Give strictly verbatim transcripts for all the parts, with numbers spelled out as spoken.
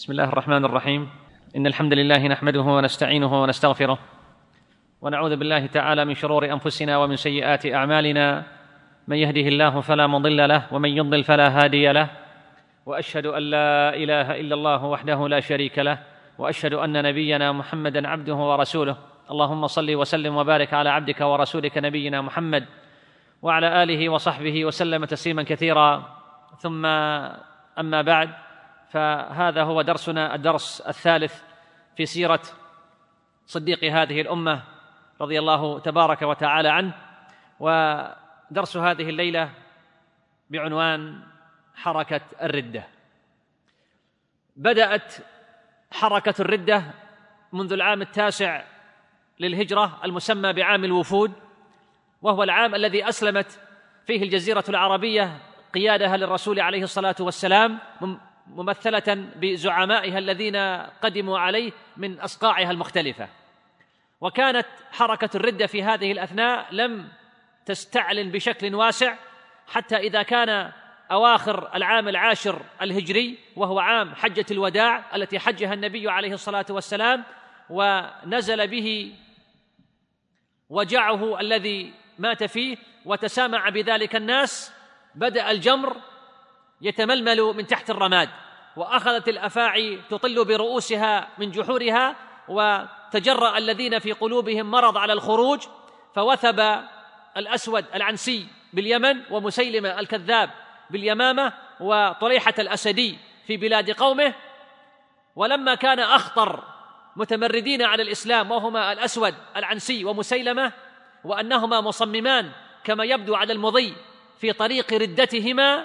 بسم الله الرحمن الرحيم. إن الحمد لله نحمده ونستعينه ونستغفره، ونعوذ بالله تعالى من شرور أنفسنا ومن سيئات أعمالنا. من يهده الله فلا مضل له، ومن يضلل فلا هادي له. وأشهد أن لا إله إلا الله وحده لا شريك له، وأشهد أن نبينا محمدًا عبده ورسوله. اللهم صل وسلم وبارك على عبدك ورسولك نبينا محمد وعلى آله وصحبه وسلم تسليمًا كثيرا. ثم أما بعد، فهذا هو درسنا الدرس الثالث في سيرة صديق هذه الأمة رضي الله تبارك وتعالى عنه، ودرس هذه الليلة بعنوان حركة الردة. بدأت حركة الردة منذ العام التاسع للهجرة المسمى بعام الوفود، وهو العام الذي أسلمت فيه الجزيرة العربية قيادها للرسول عليه الصلاة والسلام، ممثلة بزعمائها الذين قدموا عليه من أصقاعها المختلفة. وكانت حركة الردة في هذه الأثناء لم تستعلن بشكل واسع حتى إذا كان أواخر العام العاشر الهجري، وهو عام حجة الوداع التي حجها النبي عليه الصلاة والسلام، ونزل به وجعه الذي مات فيه وتسامع بذلك الناس. بدأ الجمر يتململ من تحت الرماد، وأخذت الأفاعي تطل برؤوسها من جحورها، وتجرأ الذين في قلوبهم مرض على الخروج، فوثب الأسود العنسي باليمن، ومسيلمة الكذاب باليمامة، وطليحة الأسدي في بلاد قومه. ولما كان أخطر متمردين على الإسلام وهما الأسود العنسي ومسيلمة، وأنهما مصممان كما يبدو على المضي في طريق ردتهما،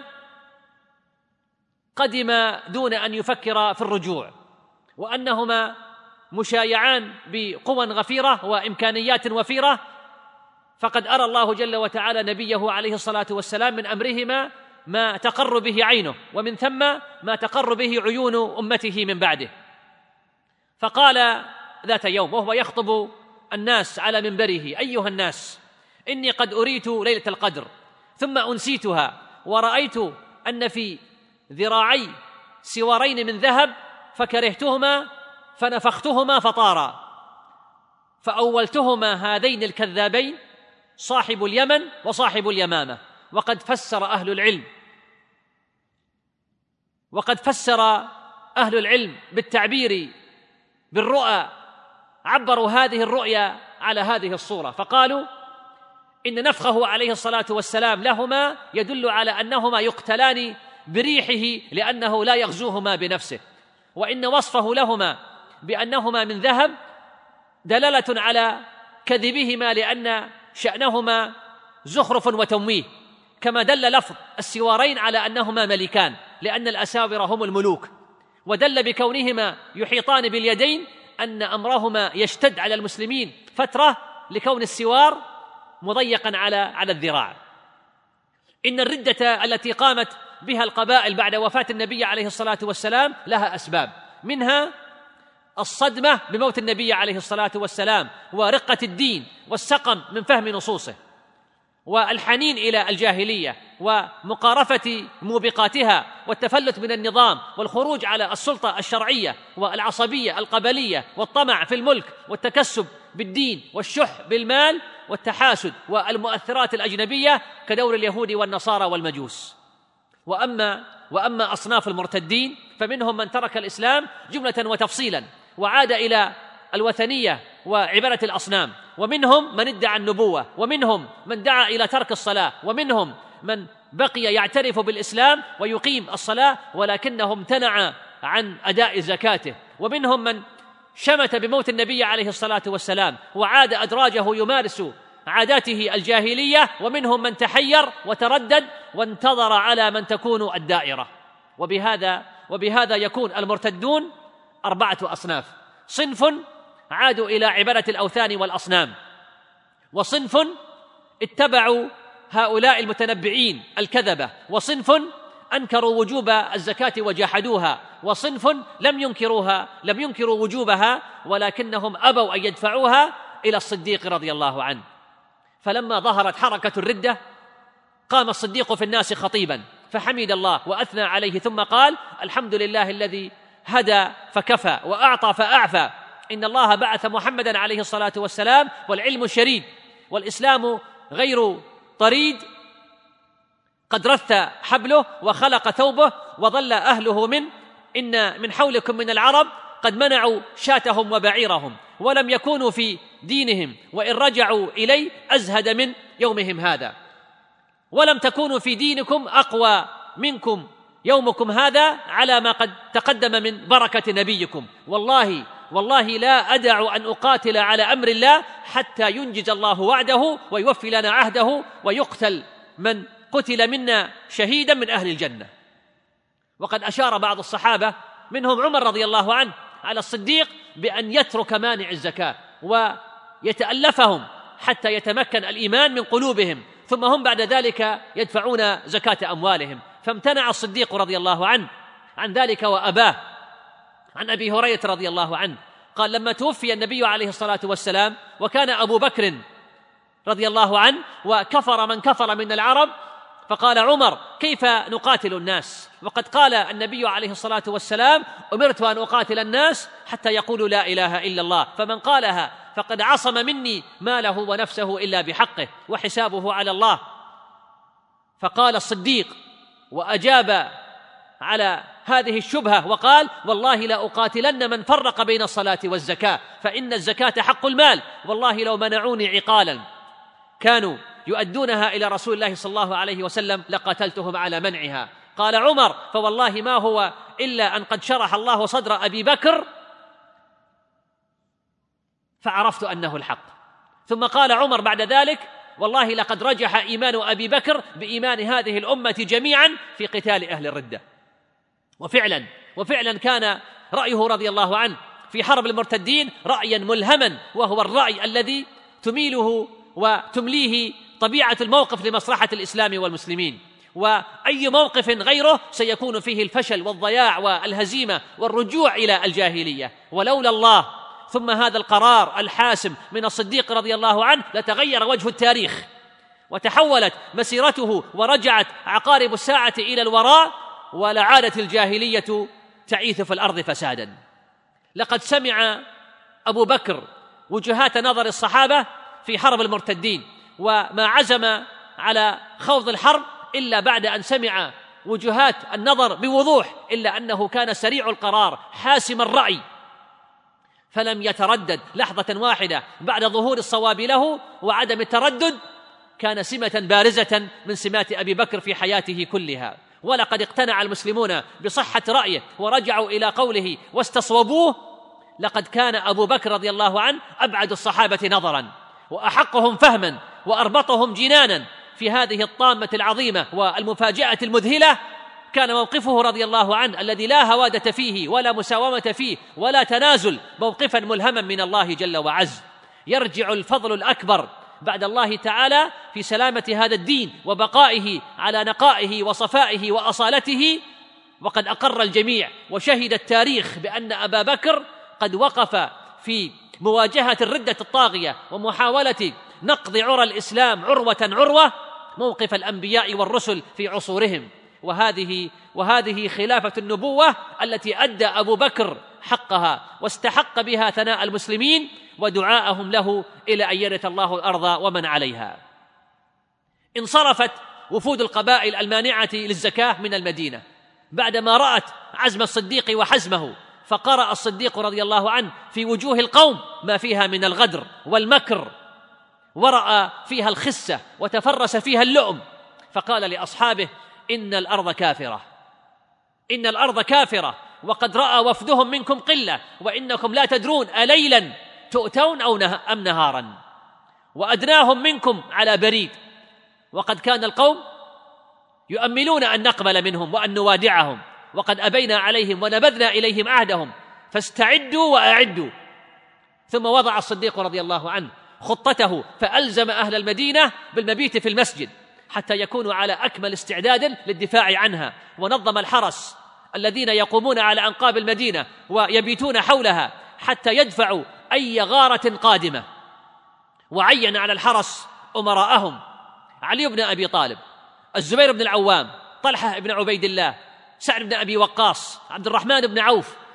قدم دون أن يفكر في الرجوع، وأنهما مشايعان بقوى غفيرة وإمكانيات وفيرة، فقد أرى الله جل وتعالى نبيه عليه الصلاة والسلام من أمرهما ما تقر به عينه، ومن ثم ما تقر به عيون أمته من بعده. فقال ذات يوم وهو يخطب الناس على منبره: أيها الناس، إني قد أريت ليلة القدر ثم أنسيتها، ورأيت أن في ذراعي سوارين من ذهب فكرهتهما فنفختهما فطارا، فأولتهما هذين الكذابين صاحب اليمن وصاحب اليمامة. وقد فسر أهل العلم وقد فسر أهل العلم بالتعبير بالرؤى، عبروا هذه الرؤيا على هذه الصورة، فقالوا إن نفخه عليه الصلاة والسلام لهما يدل على أنهما يقتلان بريحه لأنه لا يغزوهما بنفسه، وإن وصفه لهما بأنهما من ذهب دلالة على كذبهما لأن شأنهما زخرف وتمويه، كما دل لفظ السوارين على أنهما ملكان لأن الأساور هم الملوك، ودل بكونهما يحيطان باليدين أن أمرهما يشتد على المسلمين فترة لكون السوار مضيقا على على الذراع. إن الردة التي قامت بها القبائل بعد وفاة النبي عليه الصلاة والسلام لها أسباب، منها الصدمة بموت النبي عليه الصلاة والسلام، ورقة الدين والسقم من فهم نصوصه، والحنين إلى الجاهلية ومقارفة موبقاتها، والتفلت من النظام، والخروج على السلطة الشرعية، والعصبية القبلية، والطمع في الملك، والتكسب بالدين، والشح بالمال، والتحاسد، والمؤثرات الأجنبية كدور اليهود والنصارى والمجوس. وأما وأما أصناف المرتدين فمنهم من ترك الإسلام جملة وتفصيلا وعاد إلى الوثنية وعبادة الأصنام، ومنهم من ادعى النبوة، ومنهم من دعا إلى ترك الصلاة، ومنهم من بقي يعترف بالإسلام ويقيم الصلاة ولكنه امتنع عن أداء زكاته، ومنهم من شمت بموت النبي عليه الصلاة والسلام وعاد أدراجه يمارس عاداته الجاهلية، ومنهم من تحير وتردد وانتظر على من تكون الدائرة. وبهذا وبهذا يكون المرتدون أربعة أصناف: صنف عادوا إلى عبادة الأوثان والأصنام، وصنف اتبعوا هؤلاء المتنبعين الكذبة، وصنف أنكروا وجوب الزكاة وجحدوها، وصنف لم ينكروها لم ينكروا وجوبها ولكنهم أبوا أن يدفعوها إلى الصديق رضي الله عنه. فلما ظهرت حركة الردة قام الصديق في الناس خطيبا فحمد الله وأثنى عليه، ثم قال: الحمد لله الذي هدى فكفى وأعطى فأعفى. إن الله بعث محمدا عليه الصلاة والسلام والعلم شريد والإسلام غير طريد، قد رث حبله وخلق ثوبه وظل أهله من إن من حولكم من العرب قد منعوا شاتهم وبعيرهم ولم يكونوا في دينهم وإن رجعوا إليه أزهد من يومهم هذا، ولم تكونوا في دينكم أقوى منكم يومكم هذا على ما قد تقدم من بركة نبيكم. والله والله لا أدع أن أقاتل على أمر الله حتى ينجز الله وعده ويوفي لنا عهده ويقتل من قتل منا شهيدا من أهل الجنة. وقد أشار بعض الصحابة منهم عمر رضي الله عنه على الصديق بأن يترك مانع الزكاة ويتألفهم حتى يتمكن الإيمان من قلوبهم، ثم هم بعد ذلك يدفعون زكاة أموالهم. فامتنع الصديق رضي الله عنه عن ذلك وأباه. عن أبي هريرة رضي الله عنه قال لما توفي النبي عليه الصلاة والسلام وكان أبو بكر رضي الله عنه وكفر من كفر من العرب، فقال عمر كيف نقاتل الناس وقد قال النبي عليه الصلاة والسلام أمرت أن أقاتل الناس حتى يقولوا لا إله إلا الله، فمن قالها فقد عصم مني ماله ونفسه إلا بحقه وحسابه على الله. فقال الصديق وأجاب على هذه الشبهة وقال والله لا أقاتلن من فرق بين الصلاة والزكاة فإن الزكاة حق المال، والله لو منعوني عقالا كانوا يؤدونها إلى رسول الله صلى الله عليه وسلم لقاتلتهم على منعها. قال عمر فوالله ما هو إلا أن قد شرح الله صدر أبي بكر فعرفت أنه الحق. ثم قال عمر بعد ذلك والله لقد رجح إيمان أبي بكر بإيمان هذه الأمة جميعا في قتال أهل الردة. وفعلا وفعلا كان رأيه رضي الله عنه في حرب المرتدين رأيا ملهما، وهو الرأي الذي تميله وتمليه طبيعة الموقف لمصلحة الإسلام والمسلمين، وأي موقف غيره سيكون فيه الفشل والضياع والهزيمة والرجوع إلى الجاهلية. ولولا الله ثم هذا القرار الحاسم من الصديق رضي الله عنه لتغير وجه التاريخ وتحولت مسيرته ورجعت عقارب الساعة إلى الوراء ولعادت الجاهلية تعيث في الأرض فسادا. لقد سمع أبو بكر وجهات نظر الصحابة في حرب المرتدين وما عزم على خوض الحرب إلا بعد أن سمع وجهات النظر بوضوح، إلا أنه كان سريع القرار حاسم الرأي فلم يتردد لحظة واحدة بعد ظهور الصواب له، وعدم التردد كان سمة بارزة من سمات أبي بكر في حياته كلها. ولقد اقتنع المسلمون بصحة رأيه ورجعوا إلى قوله واستصوبوه. لقد كان أبو بكر رضي الله عنه أبعد الصحابة نظرا وأحقهم فهما وأربطهم جنانا في هذه الطامة العظيمة والمفاجأة المذهلة. كان موقفه رضي الله عنه الذي لا هوادة فيه ولا مساومة فيه ولا تنازل موقفا ملهما من الله جل وعز. يرجع الفضل الأكبر بعد الله تعالى في سلامة هذا الدين وبقائه على نقائه وصفائه وأصالته. وقد أقر الجميع وشهد التاريخ بأن أبا بكر قد وقف في مواجهة الردة الطاغية ومحاولة نقض عرى الإسلام عروة عروة موقف الأنبياء والرسل في عصورهم. وهذه وهذه خلافة النبوة التي أدى أبو بكر حقها واستحق بها ثناء المسلمين ودعاءهم له إلى أن يرث الله الأرض ومن عليها. انصرفت وفود القبائل المانعة للزكاة من المدينة بعدما رأت عزم الصديق وحزمه، فقرأ الصديق رضي الله عنه في وجوه القوم ما فيها من الغدر والمكر، ورأى فيها الخسة وتفرس فيها اللؤم، فقال لأصحابه إن الأرض كافرة إن الأرض كافرة وقد رأى وفدهم منكم قلة وإنكم لا تدرون أليلا تؤتون أو نه أم نهارا، وأدناهم منكم على بريد، وقد كان القوم يؤملون أن نقبل منهم وأن نوادعهم، وقد أبينا عليهم ونبذنا إليهم عهدهم، فاستعدوا وأعدوا. ثم وضع الصديق رضي الله عنه خطته فألزم أهل المدينة بالمبيت في المسجد حتى يكونوا على أكمل استعداد للدفاع عنها، ونظم الحرس الذين يقومون على أنقاب المدينة ويبيتون حولها حتى يدفعوا أي غارة قادمة. وعين على الحرس أمراءهم علي بن أبي طالب، الزبير بن العوام، طلحة بن عبيد الله، سعد بن أبي وقاص، عبد الرحمن بن عوف،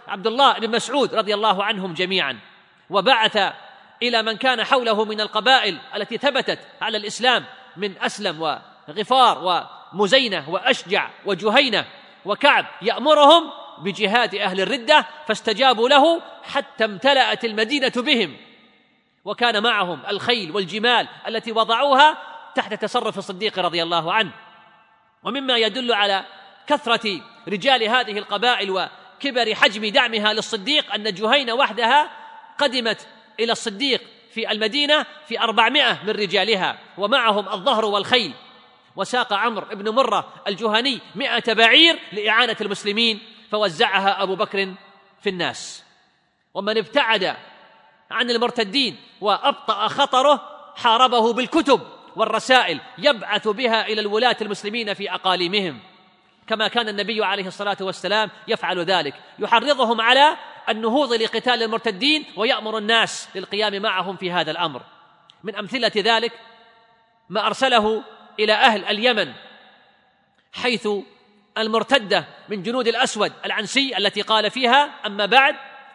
عبد الله بن مسعود رضي الله عنهم جميعا، وبعث إلى من كان حوله من القبائل التي ثبتت على الإسلام من أسلم وغفار ومزينة وأشجع وجهينة وكعب، يأمرهم بجهاد أهل الردة، فاستجابوا له حتى امتلأت المدينة بهم، وكان معهم الخيل والجمال التي وضعوها تحت تصرف الصديق رضي الله عنه. ومما يدل على كثرة رجال هذه القبائل وكبر حجم دعمها للصديق أن جهينة وحدها قدمت إلى الصديق في المدينة في أربعمائة من رجالها، ومعهم الظهر والخيل، وساق عمرو بن مرة الجهني مئة بعير لإعانة المسلمين، فوزعها أبو بكر في الناس. ومن ابتعد عن المرتدين وأبطأ خطره حاربه بالكتب والرسائل يبعث بها إلى الولاة المسلمين في أقاليمهم، كما كان النبي عليه الصلاة والسلام يفعل ذلك، يحرضهم على النهوض لقتال المرتدين ويأمر الناس للقيام معهم في هذا الأمر. من أمثلة ذلك ما أرسله إلى أهل اليمن، حيث المرتدة من جنود الأسود العنسي التي قال فيها: أما بعد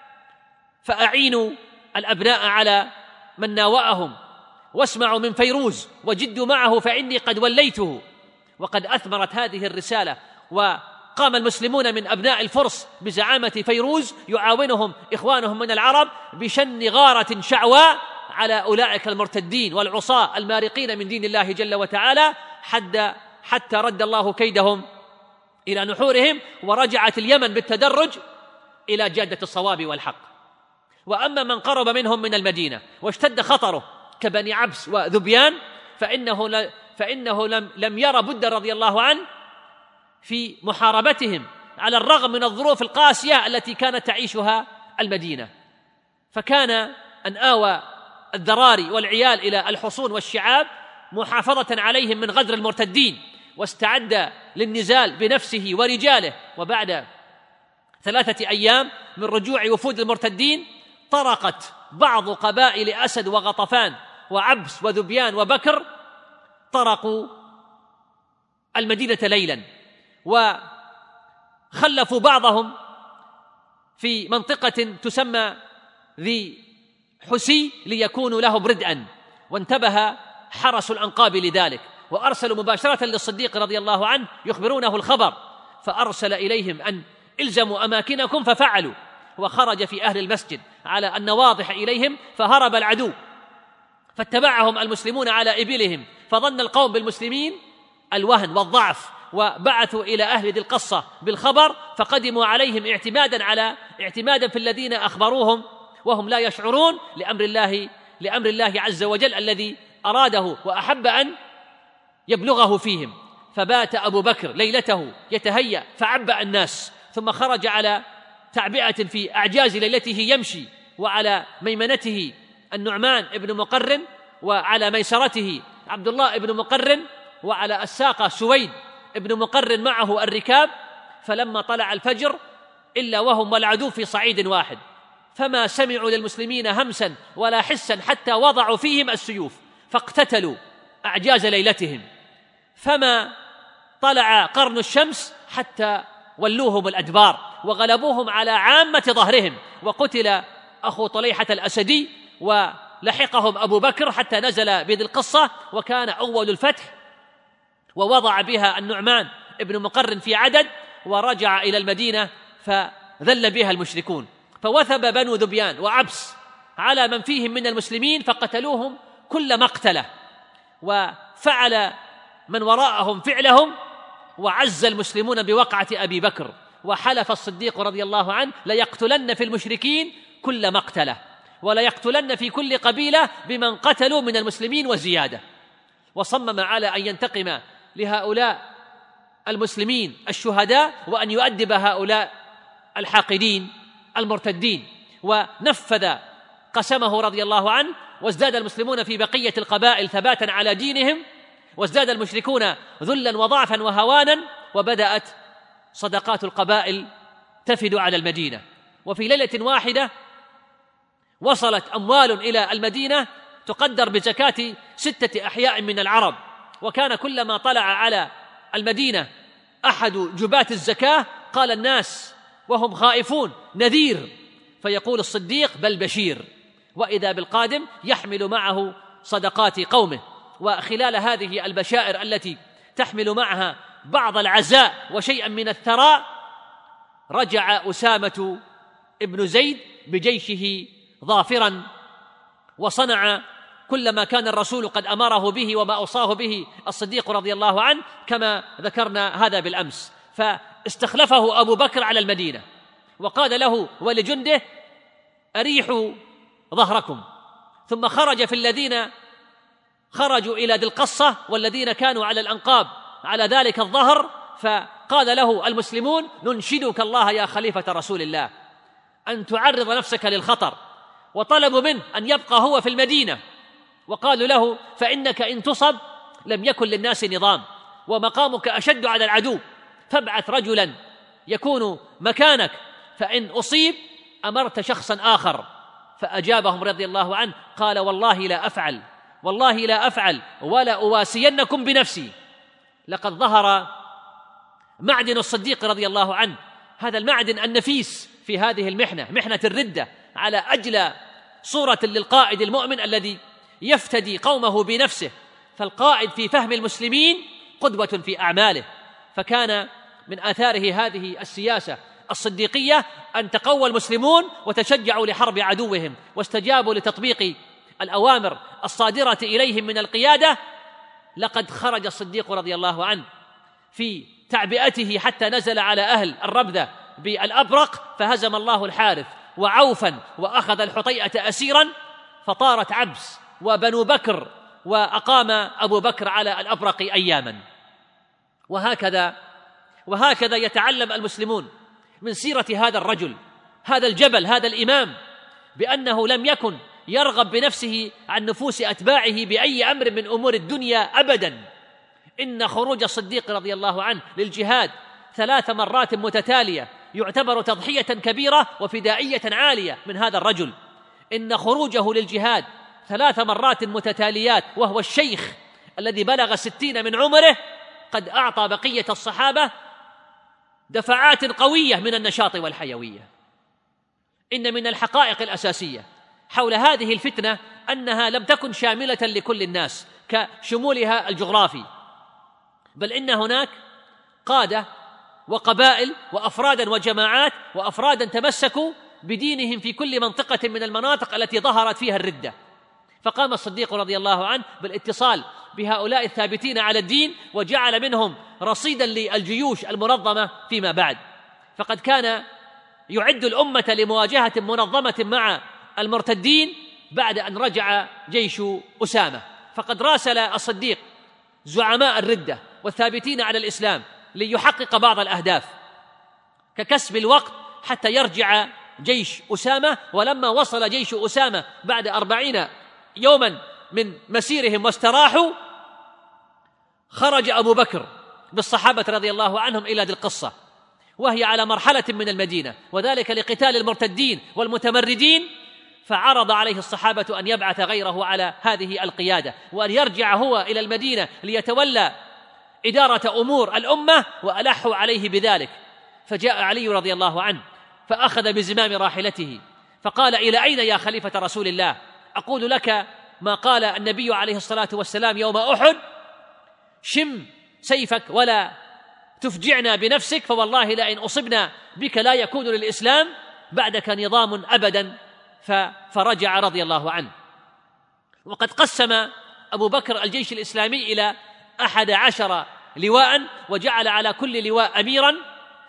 فأعينوا الأبناء على من ناوأهم، واسمعوا من فيروز وجدوا معه فإني قد وليته. وقد أثمرت هذه الرسالة، وقام المسلمون من أبناء الفرس بزعامة فيروز يعاونهم إخوانهم من العرب بشن غارة شعواء على أولئك المرتدين والعصاة المارقين من دين الله جل وتعالى، حتى حتى رد الله كيدهم إلى نحورهم، ورجعت اليمن بالتدرج إلى جادة الصواب والحق. وأما من قرب منهم من المدينة واشتد خطره كبني عبس وذبيان، فإنه, ل... فإنه لم... لم ير بد رضي الله عنه في محاربتهم على الرغم من الظروف القاسية التي كانت تعيشها المدينة، فكان أن آوى الذراري والعيال إلى الحصون والشعاب محافظة عليهم من غدر المرتدين، واستعد للنزال بنفسه ورجاله. وبعد ثلاثة أيام من رجوع وفود المرتدين طرقت بعض قبائل أسد وغطفان وعبس وذبيان وبكر، طرقوا المدينة ليلا، وخلفوا بعضهم في منطقة تسمى ذي حسي ليكونوا لهم ردءا، وانتبه حرس الأنقاب لذلك، وأرسلوا مباشرة للصديق رضي الله عنه يخبرونه الخبر، فأرسل إليهم أن إلزموا أماكنكم، ففعلوا، وخرج في أهل المسجد على النواضح إليهم، فهرب العدو، فاتبعهم المسلمون على إبلهم، فظن القوم بالمسلمين الوهن والضعف، وبعثوا إلى أهل ذي القصة بالخبر، فقدموا عليهم اعتمادا على اعتمادا في الذين أخبروهم وهم لا يشعرون لأمر الله لأمر الله عز وجل الذي أراده وأحب أن يبلغه فيهم. فبات أبو بكر ليلته يتهيأ فعبأ الناس، ثم خرج على تعبئة في أعجاز ليلته يمشي، وعلى ميمنته النعمان ابن مقرن، وعلى ميسرته عبد الله ابن مقرن، وعلى الساقة سويد ابن مقرن معه الركاب. فلما طلع الفجر إلا وهم والعدو في صعيد واحد، فما سمعوا للمسلمين همسا ولا حسا حتى وضعوا فيهم السيوف، فاقتتلوا أعجاز ليلتهم، فما طلع قرن الشمس حتى ولوهم الأدبار وغلبوهم على عامة ظهرهم. وقتل أخو طليحة الأسدي، ولحقهم أبو بكر حتى نزل بذي القصة، وكان أول الفتح، ووضع بها النعمان ابن مقرن في عدد، ورجع إلى المدينة فذل بها المشركون، فوثب بنو ذبيان وعبس على من فيهم من المسلمين فقتلوهم كل مقتله، وفعل من وراءهم فعلهم، وعز المسلمون بوقعة أبي بكر، وحلف الصديق رضي الله عنه ليقتلن في المشركين كل مقتله، ولا يقتلن في كل قبيلة بمن قتلوا من المسلمين وزيادة. وصمم على أن ينتقم لهؤلاء المسلمين الشهداء، وأن يؤدب هؤلاء الحاقدين المرتدين، ونفذ قسمه رضي الله عنه، وازداد المسلمون في بقية القبائل ثباتا على دينهم، وازداد المشركون ذلا وضعفا وهوانا، وبدأت صدقات القبائل تفد على المدينة. وفي ليلة واحدة وصلت أموال إلى المدينة تقدر بزكاة ستة أحياء من العرب، وكان كلما طلع على المدينة أحد جبات الزكاة قال الناس وهم خائفون نذير، فيقول الصديق بل بشير، وإذا بالقادم يحمل معه صدقات قومه. وخلال هذه البشائر التي تحمل معها بعض العزاء وشيئا من الثراء، رجع أسامة ابن زيد بجيشه ظافرا، وصنع كل ما كان الرسول قد أمره به وما أوصاه به الصديق رضي الله عنه، كما ذكرنا هذا بالأمس. فاستخلفه أبو بكر على المدينة وقال له ولجنده أريحوا ظهركم، ثم خرج في الذين خرجوا إلى ذي القصة والذين كانوا على الأنقاب على ذلك الظهر، فقال له المسلمون ننشدك الله يا خليفة رسول الله أن تعرض نفسك للخطر، وطلبوا منه أن يبقى هو في المدينة، وقالوا له فإنك إن تصب لم يكن للناس نظام، ومقامك أشد على العدو، فابعث رجلا يكون مكانك، فإن أصيب أمرت شخصا آخر. فأجابهم رضي الله عنه قال والله لا أفعل، والله لا أفعل، ولا أواسينكم بنفسي. لقد ظهر معدن الصديق رضي الله عنه، هذا المعدن النفيس في هذه المحنة، محنة الردة، على أجلى صورة للقائد المؤمن الذي يفتدي قومه بنفسه. فالقائد في فهم المسلمين قدوة في أعماله، فكان من آثاره هذه السياسة الصديقية أن تقوى المسلمون وتشجعوا لحرب عدوهم، واستجابوا لتطبيق الأوامر الصادرة إليهم من القيادة. لقد خرج الصديق رضي الله عنه في تعبئته حتى نزل على أهل الربذة بالأبرق، فهزم الله الحارث وعوفا، وأخذ الحطيئة أسيرا، فطارت عبس وبنو بكر، وأقام أبو بكر على الأبرق أياما. وهكذا وهكذا يتعلم المسلمون من سيرة هذا الرجل، هذا الجبل، هذا الإمام، بأنه لم يكن يرغب بنفسه عن نفوس أتباعه بأي أمر من أمور الدنيا أبدا. إن خروج الصديق رضي الله عنه للجهاد ثلاث مرات متتالية يعتبر تضحية كبيرة وفدائية عالية من هذا الرجل. إن خروجه للجهاد ثلاث مرات متتاليات وهو الشيخ الذي بلغ ستين من عمره قد أعطى بقية الصحابة دفعات قوية من النشاط والحيوية. إن من الحقائق الأساسية حول هذه الفتنة أنها لم تكن شاملة لكل الناس كشمولها الجغرافي، بل إن هناك قادة وقبائل وأفرادا وجماعات وأفرادا تمسكوا بدينهم في كل منطقة من المناطق التي ظهرت فيها الردة. فقام الصديق رضي الله عنه بالاتصال بهؤلاء الثابتين على الدين، وجعل منهم رصيدا للجيوش المنظمة فيما بعد. فقد كان يعد الأمة لمواجهة منظمة مع المرتدين بعد أن رجع جيش أسامة. فقد راسل الصديق زعماء الردة والثابتين على الإسلام ليحقق بعض الأهداف ككسب الوقت حتى يرجع جيش أسامة. ولما وصل جيش أسامة بعد أربعين يوما من مسيرهم واستراحوا، خرج أبو بكر بالصحابة رضي الله عنهم إلى ذي القصة، وهي على مرحلة من المدينة، وذلك لقتال المرتدين والمتمردين. فعرض عليه الصحابة أن يبعث غيره على هذه القيادة، وأن يرجع هو إلى المدينة ليتولى إدارة أمور الأمة، وألحوا عليه بذلك. فجاء علي رضي الله عنه فأخذ بزمام راحلته فقال إلى أين يا خليفة رسول الله؟ أقول لك ما قال النبي عليه الصلاة والسلام يوم أحد: شم سيفك ولا تفجعنا بنفسك، فوالله لئن أصبنا بك لا يكون للإسلام بعدك نظام أبدا. فرجع رضي الله عنه. وقد قسم أبو بكر الجيش الإسلامي إلى أحد عشر لواء، وجعل على كل لواء أميرا،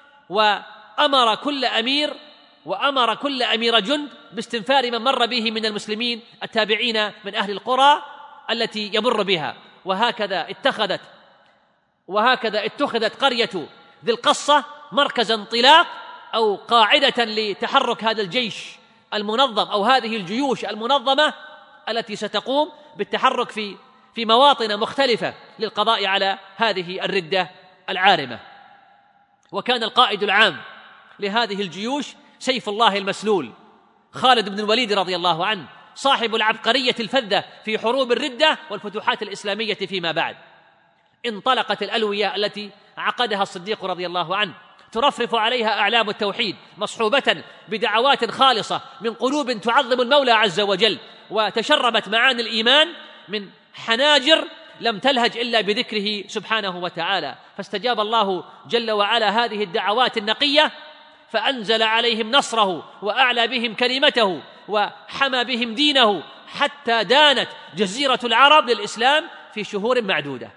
وأمر كل أمير وأمر كل أمير جند باستنفار من مر به من المسلمين التابعين من أهل القرى التي يمر بها. وهكذا اتخذت وهكذا اتخذت قرية ذي القصة مركز انطلاق أو قاعدة لتحرك هذا الجيش المنظم أو هذه الجيوش المنظمة التي ستقوم بالتحرك في في مواطن مختلفة للقضاء على هذه الردة العارمة. وكان القائد العام لهذه الجيوش سيف الله المسلول خالد بن الوليد رضي الله عنه، صاحب العبقرية الفذة في حروب الردة والفتوحات الإسلامية فيما بعد. انطلقت الألوية التي عقدها الصديق رضي الله عنه ترفرف عليها أعلام التوحيد مصحوبة بدعوات خالصة من قلوب تعظم المولى عز وجل، وتشربت معاني الإيمان من حناجر لم تلهج إلا بذكره سبحانه وتعالى. فاستجاب الله جل وعلا هذه الدعوات النقية، فأنزل عليهم نصره وأعلى بهم كلمته وحمى بهم دينه، حتى دانت جزيرة العرب للإسلام في شهور معدودة.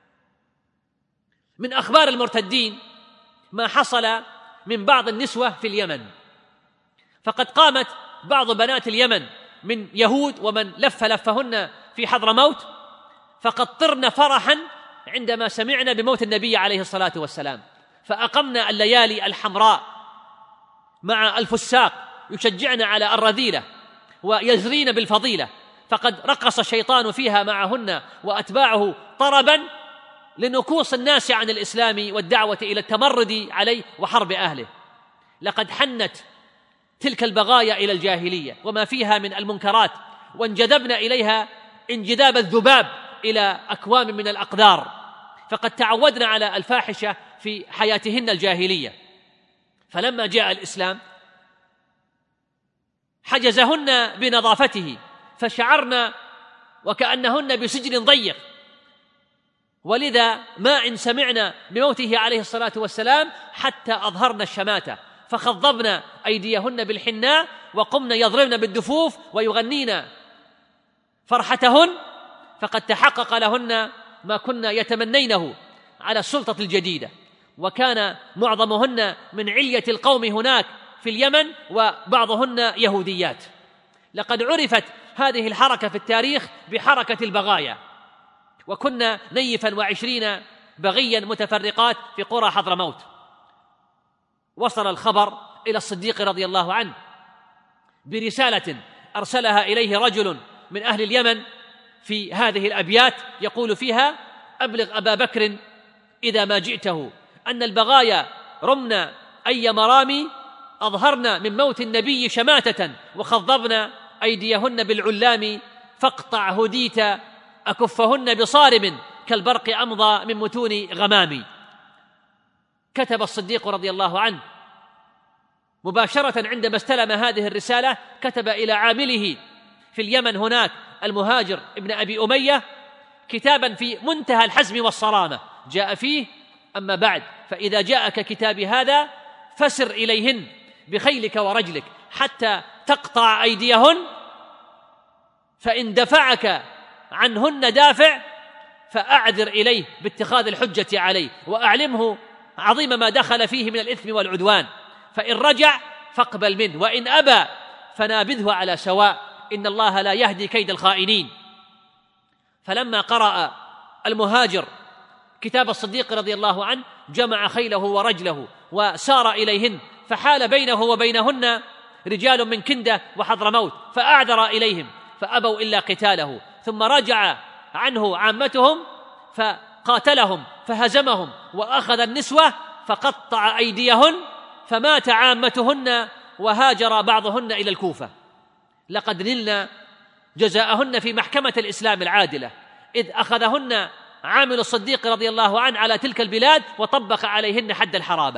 من أخبار المرتدين ما حصل من بعض النسوة في اليمن، فقد قامت بعض بنات اليمن من يهود ومن لف لفهن في حضرموت، فقد طرن فرحا عندما سمعنا بموت النبي عليه الصلاة والسلام، فأقمنا الليالي الحمراء مع الفساق يشجعن على الرذيلة ويزرين بالفضيلة، فقد رقص الشيطان فيها معهن وأتباعه طربا لنكوص الناس عن الإسلام والدعوة إلى التمرد عليه وحرب أهله. لقد حنت تلك البغايا إلى الجاهلية وما فيها من المنكرات، وانجذبنا إليها انجذاب الذباب إلى أكوام من الأقدار، فقد تعودنا على الفاحشة في حياتهن الجاهلية. فلما جاء الإسلام حجزهن بنظافته، فشعرنا وكأنهن بسجن ضيق، ولذا ما إن سمعنا بموته عليه الصلاة والسلام حتى أظهرنا الشماتة، فخضبنا أيديهن بالحناء وقمنا يضربن بالدفوف ويغنين فرحتهن، فقد تحقق لهن ما كنا يتمنينه على السلطة الجديدة. وكان معظمهن من علية القوم هناك في اليمن، وبعضهن يهوديات. لقد عرفت هذه الحركة في التاريخ بحركة البغايا، وكنا نيفا وعشرين بغيا متفرقات في قرى حضرموت. وصل الخبر إلى الصديق رضي الله عنه برسالة أرسلها إليه رجل من أهل اليمن في هذه الأبيات يقول فيها: أبلغ أبا بكر إذا ما جئته أن البغايا رمنا أي مرامي، أظهرنا من موت النبي شماتة وخضبنا أيديهن بالعلام، فاقطع هديت أكفهن بصارم كالبرق أمضى من متون غمامي. كتب الصديق رضي الله عنه مباشرة عندما استلم هذه الرسالة، كتب إلى عامله في اليمن هناك المهاجر ابن أبي أمية كتابا في منتهى الحزم والصرامة، جاء فيه: أما بعد، فإذا جاءك كتابي هذا فسر إليهن بخيلك ورجلك حتى تقطع أيديهن، فإن دفعك عنهن دافع فأعذر إليه باتخاذ الحجة عليه، وأعلمه عظيم ما دخل فيه من الإثم والعدوان، فإن رجع فاقبل منه، وإن أبى فنابذه على سواء، إن الله لا يهدي كيد الخائنين. فلما قرأ المهاجر كتاب الصديق رضي الله عنه جمع خيله ورجله وسار إليهن، فحال بينه وبينهن رجال من كندة وحضرموت، فأعذر إليهم فأبوا إلا قتاله، ثم رجع عنه عامتهم فقاتلهم فهزمهم، وأخذ النسوة فقطع أيديهن، فمات عامتهن وهاجر بعضهن إلى الكوفة. لقد نلنا جزاءهن في محكمة الإسلام العادلة، إذ أخذهن عامل الصديق رضي الله عنه على تلك البلاد وطبق عليهن حد الحرابة.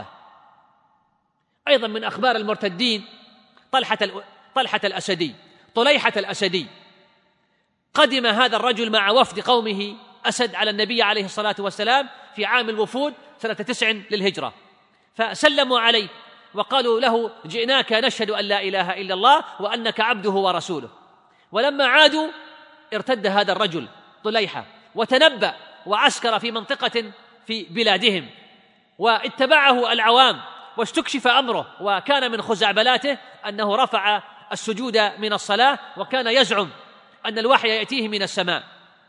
أيضا من أخبار المرتدين طلحة طلحة الأسدي طليحة الأسدي. قدم هذا الرجل مع وفد قومه أسد على النبي عليه الصلاة والسلام في عام الوفود سنة تسع للهجرة، فسلموا عليه وقالوا له: جئناك نشهد أن لا إله إلا الله وأنك عبده ورسوله. ولما عادوا ارتد هذا الرجل طليحة وتنبأ وعسكر في منطقة في بلادهم، واتبعه العوام واستكشف أمره، وكان من خزعبلاته أنه رفع السجود من الصلاة، وكان يزعم أن الوحي يأتيه من السماء.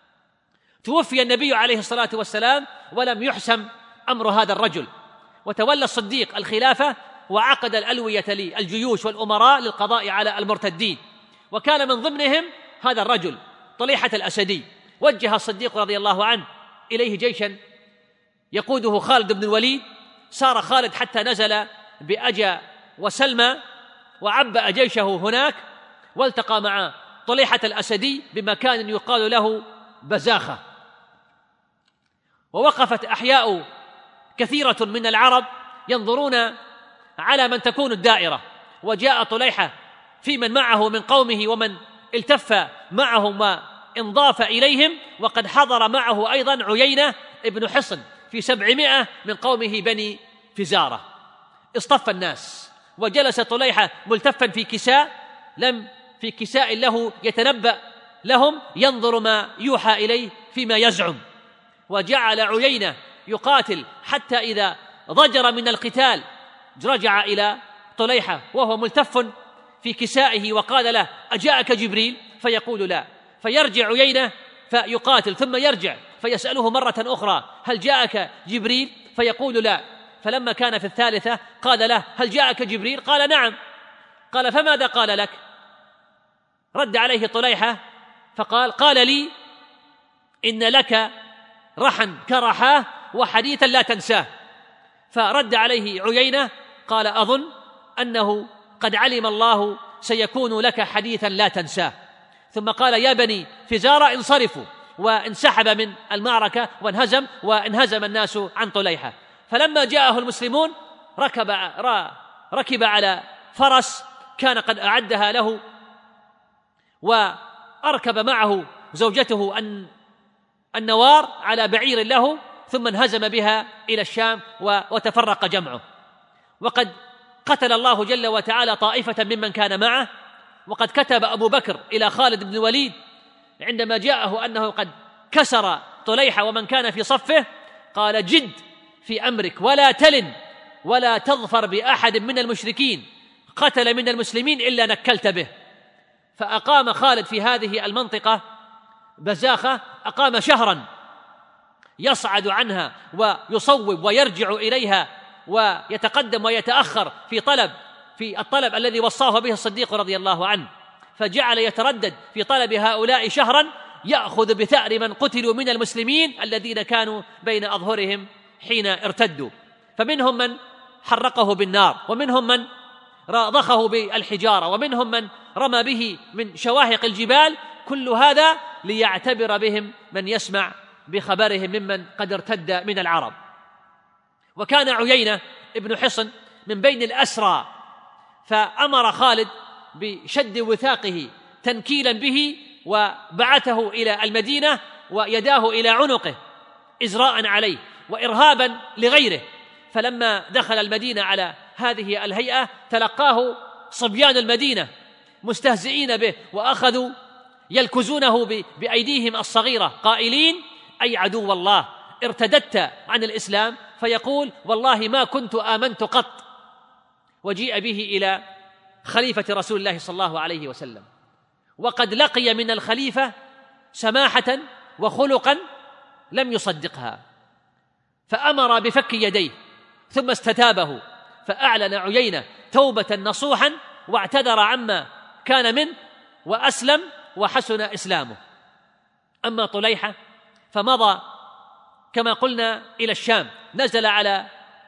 توفي النبي عليه الصلاة والسلام ولم يحسم أمر هذا الرجل، وتولى الصديق الخلافة وعقد الألوية للجيوش والأمراء للقضاء على المرتدين، وكان من ضمنهم هذا الرجل طليحة الأسدي. وجه الصديق رضي الله عنه إليه جيشا يقوده خالد بن الوليد، سار خالد حتى نزل بأجا وسلمى وعبأ جيشه هناك، والتقى مع طليحة الأسدي بمكان يقال له بزاخة. ووقفت أحياء كثيرة من العرب ينظرون على من تكون الدائرة، وجاء طليحة في من معه من قومه ومن التف معهم وانضاف إليهم، وقد حضر معه أيضا عيينة ابن حصن في سبعمائة من قومه بني فزارة. اصطف الناس، وجلس طليحة ملتفا في كساء لم في كساء له يتنبأ لهم، ينظر ما يوحى إليه فيما يزعم. وجعل عيينة يقاتل حتى إذا ضجر من القتال رجع إلى طليحة وهو ملتف في كسائه وقال له: أجاءك جبريل؟ فيقول: لا. فيرجع عيينة فيقاتل، ثم يرجع فيسأله مرة أخرى: هل جاءك جبريل؟ فيقول: لا. فلما كان في الثالثة قال له: هل جاءك جبريل؟ قال: نعم. قال: فماذا قال لك؟ رد عليه طليحة فقال: قال لي: إن لك رحا كرحاه وحديثا لا تنساه. فرد عليه عيينة قال: أظن أنه قد علم الله سيكون لك حديثا لا تنساه. ثم قال: يا بني فزارة انصرفوا، وانسحب من المعركة وانهزم وانهزم الناس عن طليحة. فلما جاءه المسلمون ركب, ركب على فرس كان قد أعدها له، وأركب معه زوجته النوار على بعير له، ثم انهزم بها إلى الشام وتفرق جمعه. وقد قتل الله جل وتعالى طائفة ممن كان معه. وقد كتب أبو بكر إلى خالد بن الوليد عندما جاءه أنه قد كسر طليحة ومن كان في صفه، قال: جد في أمرك ولا تلن ولا تظفر بأحد من المشركين قتل من المسلمين إلا نكلت به. فأقام خالد في هذه المنطقة بزاخة، أقام شهرا يصعد عنها ويصوب ويرجع إليها ويتقدم ويتأخر في طلب في الطلب الذي وصاه به الصديق رضي الله عنه. فجعل يتردد في طلب هؤلاء شهرا، يأخذ بثأر من قتلوا من المسلمين الذين كانوا بين أظهرهم حين ارتدوا. فمنهم من حرقه بالنار، ومنهم من راضخه بالحجارة، ومنهم من رمى به من شواهق الجبال، كل هذا ليعتبر بهم من يسمع بخبرهم ممن قد ارتد من العرب. وكان عيينة ابن حصن من بين الأسرى، فأمر خالد بشد وثاقه تنكيلا به، وبعثه إلى المدينة ويداه إلى عنقه إزراء عليه وإرهابا لغيره. فلما دخل المدينة على هذه الهيئة تلقاه صبيان المدينة مستهزئين به، وأخذوا يلكزونه بأيديهم الصغيرة قائلين: أي عدو الله ارتددت عن الإسلام؟ فيقول: والله ما كنت آمنت قط. وجيء به إلى خليفة رسول الله صلى الله عليه وسلم، وقد لقي من الخليفة سماحة وخلقا لم يصدقها، فأمر بفك يديه ثم استتابه، فأعلن عيينة توبة نصوحا واعتذر عما كان منه وأسلم وحسن إسلامه. أما طليحة فمضى كما قلنا إلى الشام، نزل على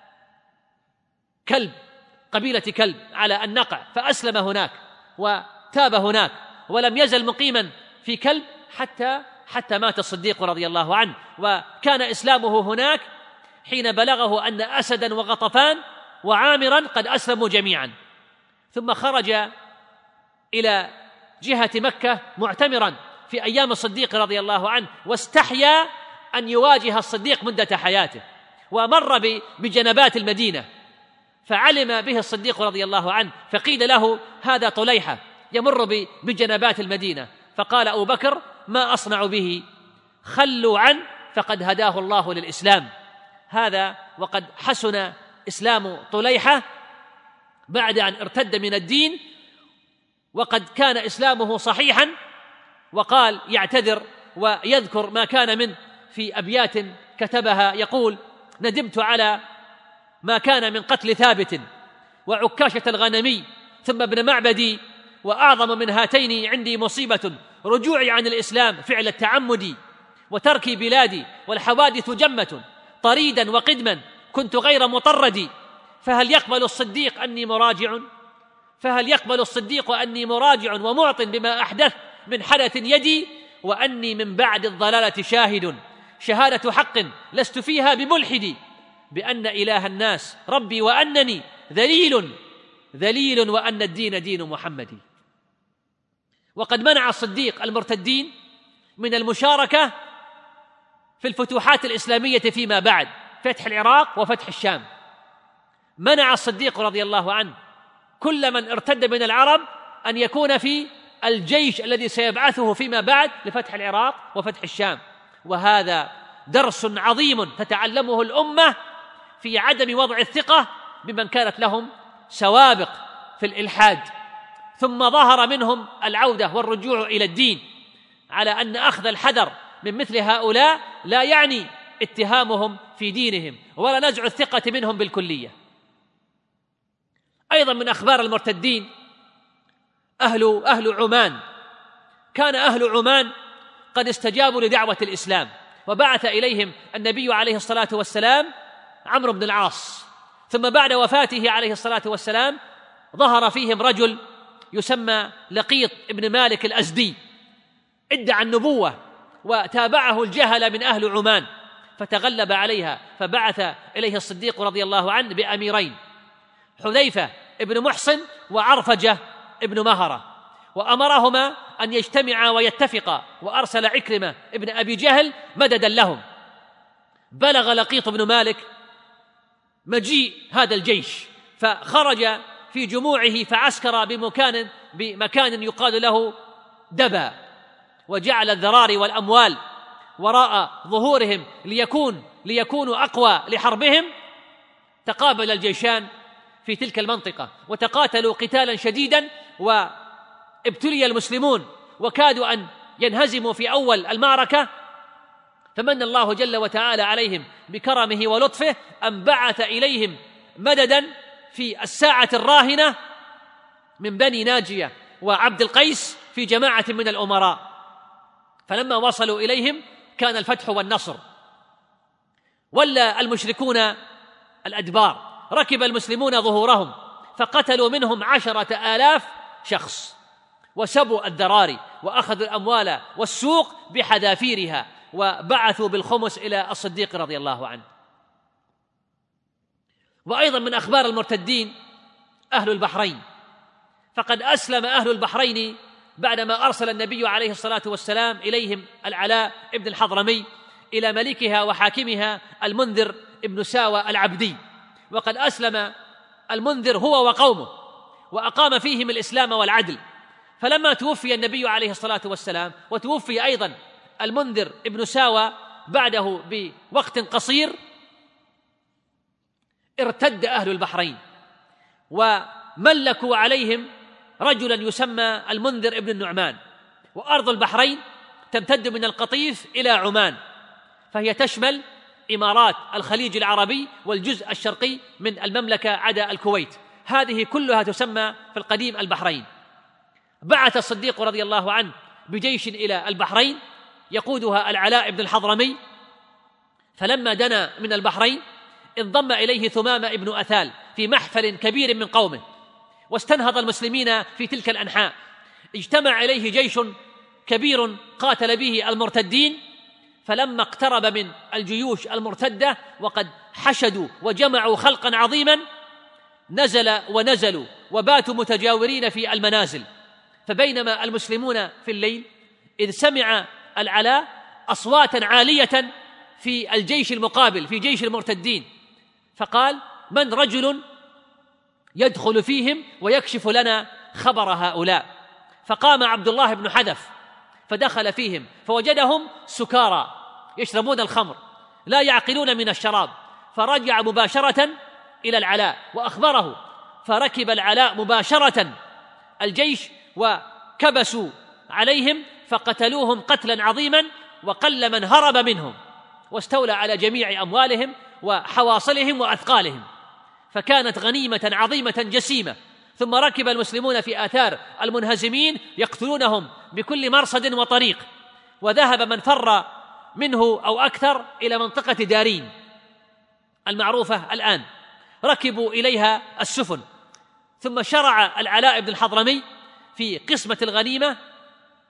كلب قبيلة كلب على النقع، فأسلم هناك وتاب هناك، ولم يزل مقيما في كلب حتى حتى مات الصديق رضي الله عنه. وكان إسلامه هناك حين بلغه أن أسدا وغطفان وعامرا قد أسلموا جميعا، ثم خرج إلى جهة مكة معتمرا في أيام الصديق رضي الله عنه، واستحيا أن يواجه الصديق مدة حياته، ومر بجنبات المدينة فعلم به الصديق رضي الله عنه، فقيل له: هذا طليحة يمر بجنبات المدينة. فقال أبو بكر: ما أصنع به؟ خلوا عنه فقد هداه الله للإسلام. هذا وقد حسن إسلام طليحة بعد أن ارتد من الدين، وقد كان إسلامه صحيحا. وقال يعتذر ويذكر ما كان منه في أبيات كتبها، يقول: ندمت على ما كان من قتل ثابت وعكاشة الغنمي ثم ابن معبدي، وأعظم من هاتين عندي مصيبة رجوعي عن الإسلام فعل التعمد، وتركي بلادي والحوادث جمة طريدا وقدما كنت غير مطردي. فهل يقبل الصديق أني مراجع فهل يقبل الصديق أني مراجع ومعط بما أحدث من حدث يدي، وأني من بعد الضلالة شاهد شهادة حق لست فيها بملحدي. بأن إله الناس ربي وأنني ذليل ذليل وأن الدين دين محمد. وقد منع الصديق المرتدين من المشاركة في الفتوحات الإسلامية فيما بعد، فتح العراق وفتح الشام. منع الصديق رضي الله عنه كل من ارتد من العرب أن يكون في الجيش الذي سيبعثه فيما بعد لفتح العراق وفتح الشام. وهذا درس عظيم تتعلمه الأمة في عدم وضع الثقة بمن كانت لهم سوابق في الإلحاد ثم ظهر منهم العودة والرجوع إلى الدين، على أن أخذ الحذر من مثل هؤلاء لا يعني اتهامهم في دينهم ولا نزع الثقة منهم بالكلية. أيضا من أخبار المرتدين أهل, أهل عمان. كان أهل عمان قد استجابوا لدعوة الإسلام، وبعث إليهم النبي عليه الصلاة والسلام عمرو بن العاص، ثم بعد وفاته عليه الصلاة والسلام ظهر فيهم رجل يسمى لقيط ابن مالك الأزدي، ادعى النبوة وتابعه الجهل من أهل عمان فتغلب عليها، فبعث إليه الصديق رضي الله عنه بأميرين، حذيفة ابن محصن وعرفجة ابن مهرة، وأمرهما أن يجتمعا ويتفقا، وأرسل عكرمة ابن أبي جهل مددا لهم. بلغ لقيط بن مالك مجيء هذا الجيش، فخرج في جموعه فعسكر بمكان, بمكان يقال له دبا، وجعل الذراري والأموال وراء ظهورهم ليكون ليكونوا أقوى لحربهم. تقابل الجيشان في تلك المنطقة وتقاتلوا قتالا شديدا، وابتلي المسلمون وكادوا أن ينهزموا في أول المعركة، فمن الله جل وتعالى عليهم بكرمه ولطفه أن بعث إليهم مددا في الساعة الراهنة من بني ناجية وعبد القيس في جماعة من الأمراء، فلما وصلوا إليهم كان الفتح والنصر. ولى المشركون الأدبار، ركب المسلمون ظهورهم فقتلوا منهم عشرة آلاف شخص، وسبوا الذراري وأخذوا الأموال والسوق بحذافيرها، وبعثوا بالخمس إلى الصديق رضي الله عنه. وأيضا من أخبار المرتدين أهل البحرين، فقد أسلم أهل البحرين بعدما أرسل النبي عليه الصلاة والسلام إليهم العلاء ابن الحضرمي إلى ملكها وحاكمها المنذر ابن ساوى العبدي. وقد أسلم المنذر هو وقومه وأقام فيهم الإسلام والعدل، فلما توفي النبي عليه الصلاة والسلام وتوفي أيضا المنذر ابن ساوى بعده بوقت قصير، ارتد أهل البحرين وملكوا عليهم رجلا يسمى المنذر ابن النعمان. وأرض البحرين تمتد من القطيف إلى عمان، فهي تشمل إمارات الخليج العربي والجزء الشرقي من المملكة عدا الكويت، هذه كلها تسمى في القديم البحرين. بعث الصديق رضي الله عنه بجيش إلى البحرين يقودها العلاء بن الحضرمي، فلما دنا من البحرين انضم إليه ثمامة ابن أثال في محفل كبير من قومه، واستنهض المسلمين في تلك الأنحاء. اجتمع إليه جيش كبير قاتل به المرتدين، فلما اقترب من الجيوش المرتدة وقد حشدوا وجمعوا خلقا عظيما نزل ونزلوا وباتوا متجاورين في المنازل. فبينما المسلمون في الليل إذ سمع العلاء أصواتا عالية في الجيش المقابل في جيش المرتدين، فقال: من رجل يدخل فيهم ويكشف لنا خبر هؤلاء؟ فقام عبد الله بن حذف فدخل فيهم فوجدهم سكارى يشربون الخمر لا يعقلون من الشراب، فرجع مباشرة إلى العلاء وأخبره، فركب العلاء مباشرة الجيش وكبسوا عليهم فقتلوهم قتلا عظيما، وقل من هرب منهم، واستولى على جميع أموالهم وحواصلهم وأثقالهم، فكانت غنيمة عظيمة جسيمة. ثم ركب المسلمون في آثار المنهزمين يقتلونهم بكل مرصد وطريق، وذهب من فر منه أو أكثر إلى منطقة دارين المعروفة الآن، ركبوا إليها السفن. ثم شرع العلاء بن الحضرمي في قسمة الغنيمة،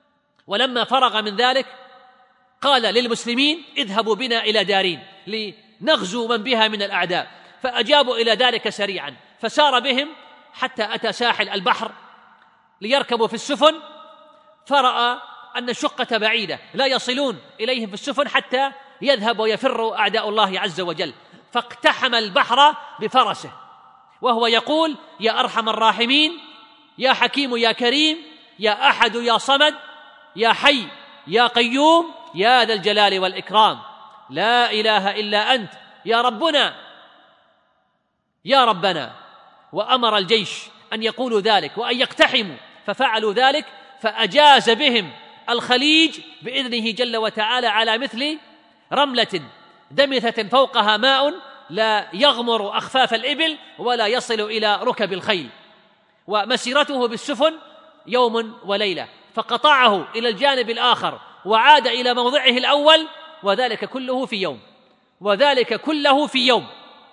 ولما فرغ من ذلك قال للمسلمين: اذهبوا بنا إلى دارين نغزو من بها من الأعداء. فأجابوا إلى ذلك سريعا، فسار بهم حتى أتى ساحل البحر ليركبوا في السفن، فرأى أن الشقة بعيدة لا يصلون إليهم في السفن حتى يذهب ويفر أعداء الله عز وجل، فاقتحم البحر بفرسه وهو يقول: يا أرحم الراحمين، يا حكيم يا كريم، يا أحد يا صمد، يا حي يا قيوم، يا ذا الجلال والإكرام، لا إله إلا أنت يا ربنا يا ربنا. وأمر الجيش أن يقولوا ذلك وأن يقتحموا، ففعلوا ذلك، فأجاز بهم الخليج بإذنه جل وتعالى على مثل رملة دمثة فوقها ماء لا يغمر أخفاف الإبل ولا يصل إلى ركب الخيل، ومسيرته بالسفن يوم وليلة، فقطعه إلى الجانب الآخر وعاد إلى موضعه الأول، وذلك كله في يوم وذلك كله في يوم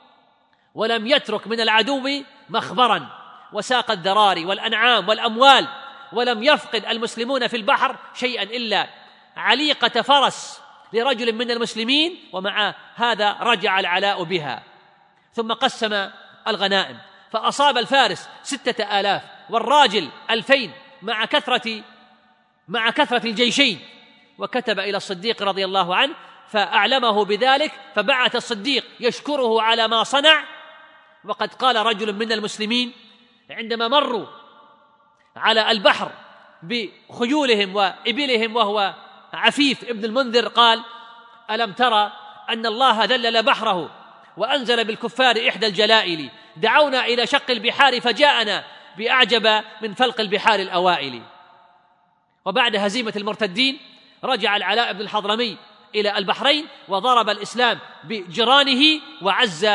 ولم يترك من العدو مخبرا، وساق الذراري والأنعام والأموال، ولم يفقد المسلمون في البحر شيئا إلا عليقة فرس لرجل من المسلمين، ومع هذا رجع العلاء بها. ثم قسم الغنائم، فأصاب الفارس ستة آلاف والراجل ألفين مع كثرة مع كثرة الجيشين، وكتب إلى الصديق رضي الله عنه فأعلمه بذلك، فبعث الصديق يشكره على ما صنع. وقد قال رجل من المسلمين عندما مروا على البحر بخيولهم وإبلهم وهو عفيف ابن المنذر قال: ألم ترى أن الله ذلل بحره وأنزل بالكفار إحدى الجلائل، دعونا إلى شق البحار فجاءنا بأعجب من فلق البحار الأوائل. وبعد هزيمة المرتدين رجع العلاء بن الحضرمي إلى البحرين وضرب الإسلام بجرانه، وعز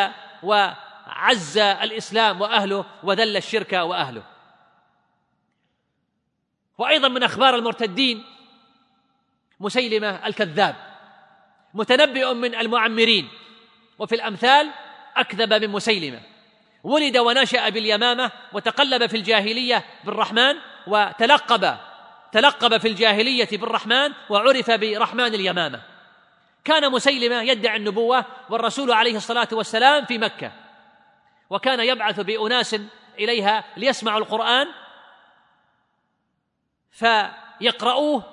وعز الإسلام وأهله وذل الشرك وأهله. وأيضا من أخبار المرتدين مسيلمة الكذاب، متنبئ من المعمرين، وفي الأمثال أكذب من مسيلمة. ولد ونشأ باليمامة، وتقلب في الجاهلية بالرحمن، وتلقب تلقب في الجاهلية بالرحمن، وعرف برحمن اليمامة. كان مسيلمة يدعي النبوة والرسول عليه الصلاة والسلام في مكة، وكان يبعث بأناس إليها ليسمعوا القرآن فيقرؤوه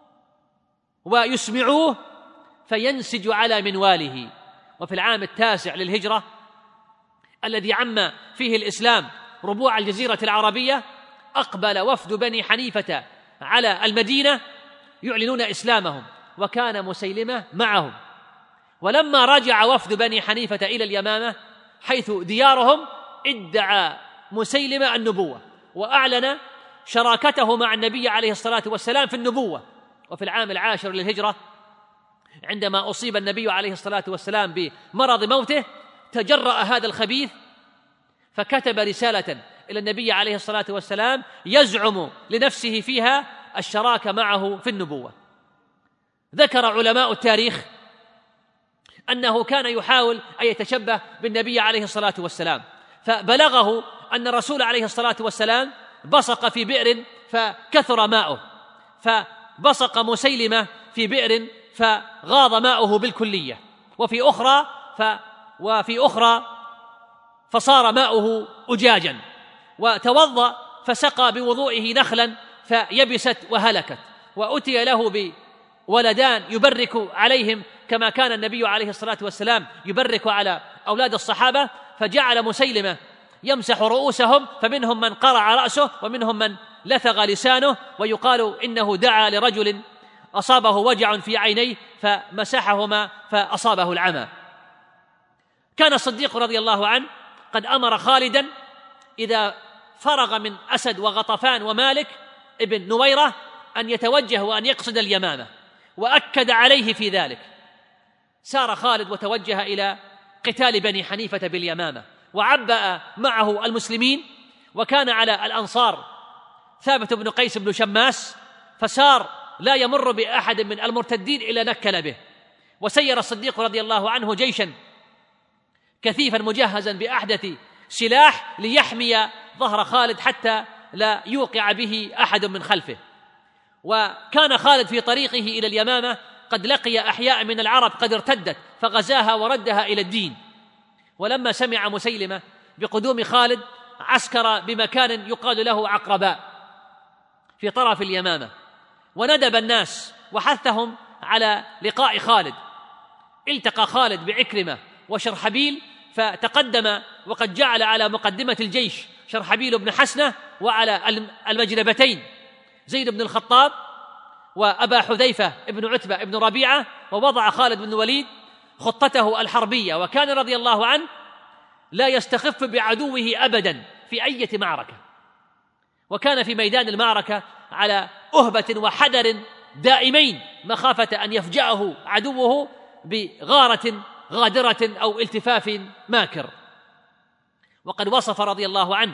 ويسمعوه فينسج على منواله. وفي العام التاسع للهجرة الذي عم فيه الإسلام ربوع الجزيرة العربية، أقبل وفد بني حنيفة على المدينة يعلنون إسلامهم، وكان مسيلمة معهم. ولما رجع وفد بني حنيفة إلى اليمامة حيث ديارهم، ادعى مسيلمة النبوة وأعلن شراكته مع النبي عليه الصلاة والسلام في النبوة. وفي العام العاشر للهجرة عندما أصيب النبي عليه الصلاة والسلام بمرض موته، تجرأ هذا الخبيث فكتب رسالة إلى النبي عليه الصلاة والسلام يزعم لنفسه فيها الشراكة معه في النبوة. ذكر علماء التاريخ أنه كان يحاول أن يتشبه بالنبي عليه الصلاة والسلام، فبلغه أن الرسول عليه الصلاة والسلام بصق في بئر فكثر ماؤه، فبصق مسيلمة في بئر فغاض ماؤه بالكلية، وفي أخرى ف وفي أخرى فصار ماؤه أجاجا، وتوضأ فسقى بوضوئه نخلا فيبست وهلكت، وأتي له بولدان يبرك عليهم كما كان النبي عليه الصلاة والسلام يبرك على أولاد الصحابة، فجعل مسيلمة يمسح رؤوسهم، فمنهم من قرع رأسه ومنهم من لثغ لسانه، ويقال إنه دعا لرجل أصابه وجع في عينيه فمسحهما فأصابه العمى. كان الصديق رضي الله عنه قد أمر خالدا إذا فرغ من أسد وغطفان ومالك ابن نويرة أن يتوجه وأن يقصد اليمامة، وأكد عليه في ذلك. سار خالد وتوجه إلى قتال بني حنيفة باليمامة، وعبأ معه المسلمين، وكان على الأنصار ثابت بن قيس بن شماس، فسار لا يمر بأحد من المرتدين إلا نكل به. وسير الصديق رضي الله عنه جيشا كثيفا مجهزا بأحدث سلاح ليحمي ظهر خالد حتى لا يوقع به أحد من خلفه. وكان خالد في طريقه إلى اليمامة قد لقي أحياء من العرب قد ارتدت فغزاها وردها إلى الدين. ولما سمع مسيلمة بقدوم خالد عسكر بمكان يقال له عقرباء في طرف اليمامة، وندب الناس وحثهم على لقاء خالد. التقى خالد بعكرمة وشرحبيل فتقدم، وقد جعل على مقدمة الجيش شرحبيل بن حسنة، وعلى المجلبتين زيد بن الخطاب وأبا حذيفة بن عتبة بن ربيعة، ووضع خالد بن الوليد خطته الحربية. وكان رضي الله عنه لا يستخف بعدوه أبدا في أي معركة، وكان في ميدان المعركة على أهبة وحذر دائمين مخافة أن يفجأه عدوه بغارة غادرة أو التفاف ماكر. وقد وصف رضي الله عنه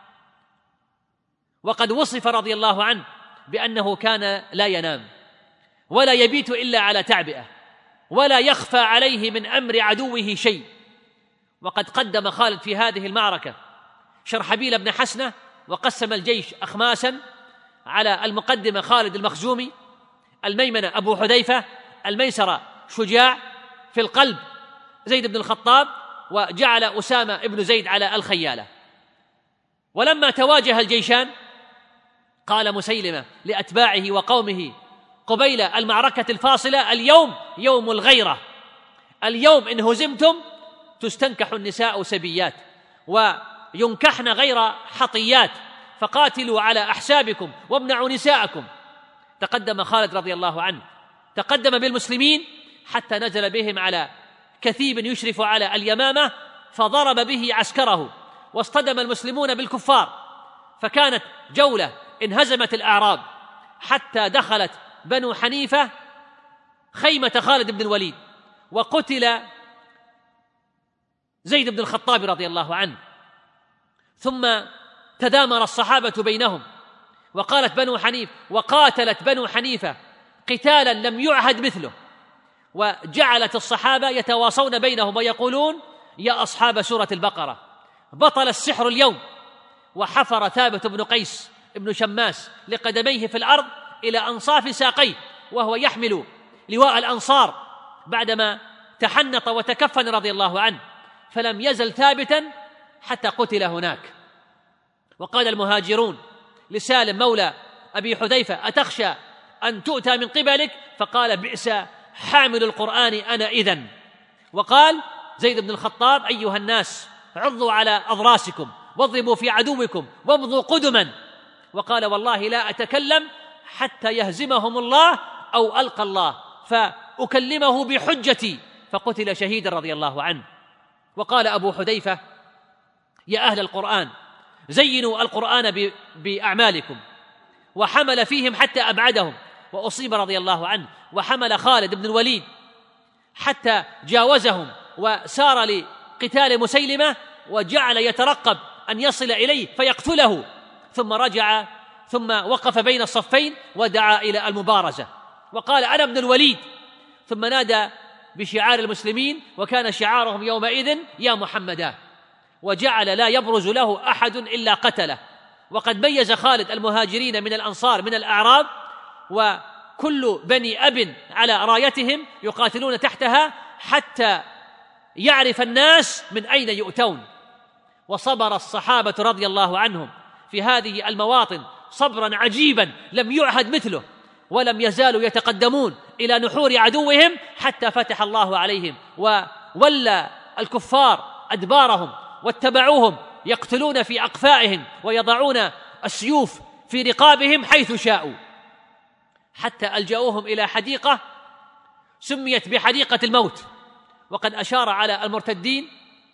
وقد وصف رضي الله عنه بأنه كان لا ينام ولا يبيت إلا على تعبئة، ولا يخفى عليه من أمر عدوه شيء. وقد قدم خالد في هذه المعركة شرحبيل بن حسنة، وقسم الجيش أخماسا، على المقدمة خالد المخزومي، الميمنة أبو حذيفة، الميسرة شجاع، في القلب زيد بن الخطاب، وجعل أسامة بن زيد على الخيالة. ولما تواجه الجيشان قال مسيلمة لأتباعه وقومه قبيل المعركة الفاصلة: اليوم يوم الغيرة، اليوم إن هزمتم تستنكح النساء سبيات وينكحن غير حطيات، فقاتلوا على أحسابكم وامنعوا نساءكم. تقدم خالد رضي الله عنه، تقدم بالمسلمين حتى نزل بهم على كثيب يشرف على اليمامة، فضرب به عسكره، واصطدم المسلمون بالكفار، فكانت جولة انهزمت الأعراب حتى دخلت بنو حنيفة خيمة خالد بن الوليد، وقتل زيد بن الخطاب رضي الله عنه. ثم تدامر الصحابة بينهم، وقالت بنو حنيفة وقاتلت بنو حنيفة قتالا لم يعهد مثله، وجعلت الصحابة يتواصون بينهم ويقولون: يا أصحاب سورة البقرة، بطل السحر اليوم. وحفر ثابت بن قيس بن شماس لقدميه في الأرض إلى أنصاف ساقيه وهو يحمل لواء الأنصار بعدما تحنط وتكفن رضي الله عنه، فلم يزل ثابتا حتى قتل هناك. وقال المهاجرون لسالم مولى أبي حذيفة: أتخشى أن تؤتى من قبلك؟ فقال: بئس حامل القرآن أنا إذن. وقال زيد بن الخطاب: أيها الناس، عضوا على أضراسكم واضربوا في عدوكم وامضوا قدما. وقال: والله لا أتكلم حتى يهزمهم الله أو ألقى الله فأكلمه بحجتي، فقتل شهيدا رضي الله عنه. وقال أبو حذيفة: يا أهل القرآن، زينوا القرآن بأعمالكم. وحمل فيهم حتى أبعدهم، وأصيب رضي الله عنه. وحمل خالد بن الوليد حتى جاوزهم وسار لقتال مسيلمة، وجعل يترقب أن يصل إليه فيقتله، ثم رجع ثم وقف بين الصفين ودعا إلى المبارزة وقال: أنا ابن الوليد. ثم نادى بشعار المسلمين، وكان شعارهم يومئذ: يا محمدا، وجعل لا يبرز له أحد إلا قتله. وقد ميز خالد المهاجرين من الأنصار من الأعراب، وكل بني أب على رايتهم يقاتلون تحتها حتى يعرف الناس من أين يؤتون. وصبر الصحابة رضي الله عنهم في هذه المواطن صبرا عجيبا لم يعهد مثله، ولم يزالوا يتقدمون إلى نحور عدوهم حتى فتح الله عليهم، وولى الكفار أدبارهم واتبعوهم يقتلون في أقفائهم ويضعون السيوف في رقابهم حيث شاءوا، حتى ألجأوهم إلى حديقة سميت بحديقة الموت. وقد أشار على المرتدين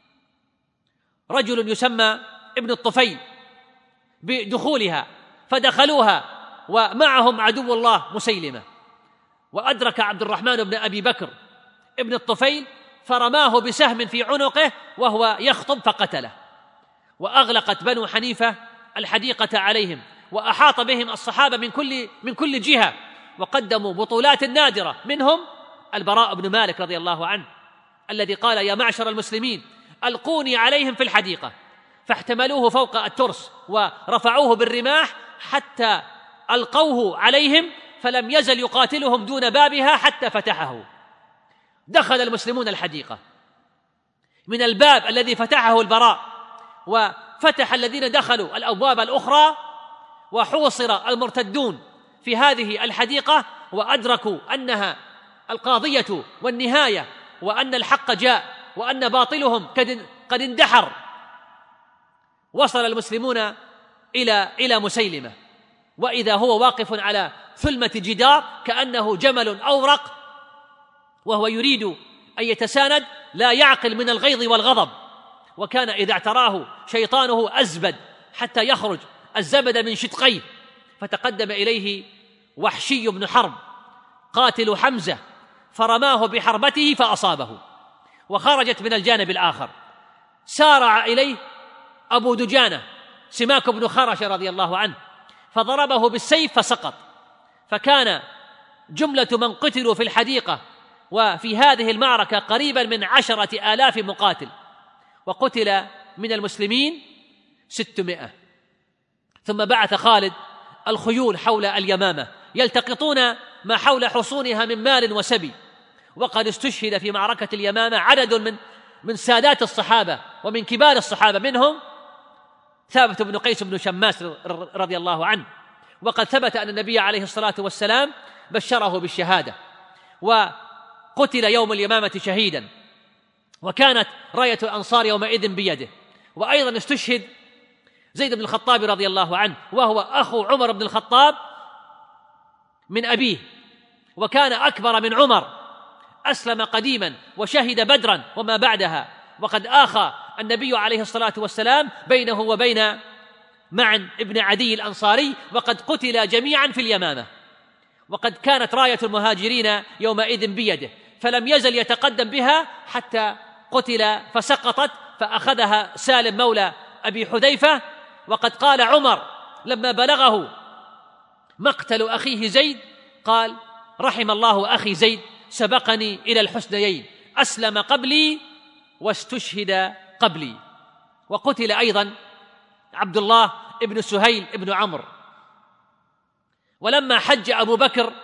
رجل يسمى ابن الطفيل بدخولها، فدخلوها ومعهم عدو الله مسيلمة. وأدرك عبد الرحمن بن أبي بكر ابن الطفيل فرماه بسهم في عنقه وهو يخطب فقتله. وأغلقت بنو حنيفة الحديقة عليهم، وأحاط بهم الصحابة من كل من كل جهة، وقدموا بطولات نادرة، منهم البراء بن مالك رضي الله عنه الذي قال: يا معشر المسلمين، ألقوني عليهم في الحديقة. فاحتملوه فوق الترس ورفعوه بالرماح حتى ألقوه عليهم، فلم يزل يقاتلهم دون بابها حتى فتحه. دخل المسلمون الحديقة من الباب الذي فتحه البراء، وفتح الذين دخلوا الأبواب الأخرى، وحوصر المرتدون في هذه الحديقة وأدركوا أنها القاضية والنهاية، وأن الحق جاء وأن باطلهم قد اندحر. وصل المسلمون إلى إلى مسيلمة، وإذا هو واقف على ثلمة جدار كأنه جمل أورق، وهو يريد أن يتساند، لا يعقل من الغيظ والغضب. وكان إذا اعتراه شيطانه أزبد حتى يخرج الزبد من شدقيه، فتقدم إليه وحشي بن حرب قاتل حمزة فرماه بحربته فأصابه، وخرجت من الجانب الآخر. سارع إليه أبو دجانة سماك بن خرش رضي الله عنه فضربه بالسيف فسقط. فكان جملة من قتلوا في الحديقة وفي هذه المعركة قريبا من عشرة آلاف مقاتل، وقتل من المسلمين ستمائة. ثم بعث خالد الخيول حول اليمامة يلتقطون ما حول حصونها من مال وسبي. وقد استشهد في معركة اليمامة عدد من من سادات الصحابة ومن كبار الصحابة، منهم ثابت بن قيس بن شماس رضي الله عنه. وقد ثبت أن النبي عليه الصلاة والسلام بشره بالشهادة، وقتل يوم اليمامة شهيدا، وكانت راية الأنصار يومئذ بيده. وأيضا استشهد زيد بن الخطاب رضي الله عنه، وهو أخو عمر بن الخطاب من أبيه، وكان أكبر من عمر، أسلم قديما وشهد بدرا وما بعدها. وقد آخى النبي عليه الصلاة والسلام بينه وبين معن ابن عدي الأنصاري، وقد قتل جميعا في اليمامة. وقد كانت راية المهاجرين يومئذ بيده، فلم يزل يتقدم بها حتى قتل فسقطت، فأخذها سالم مولى أبي حذيفة. وقد قال عمر لما بلغه مقتل أخيه زيد، قال: رحم الله أخي زيد سبقني إلى الحسنيين، أسلم قبلي واستشهد قبلي. وقتل أيضا عبد الله ابن سهيل ابن عمرو. ولما حج أبو بكر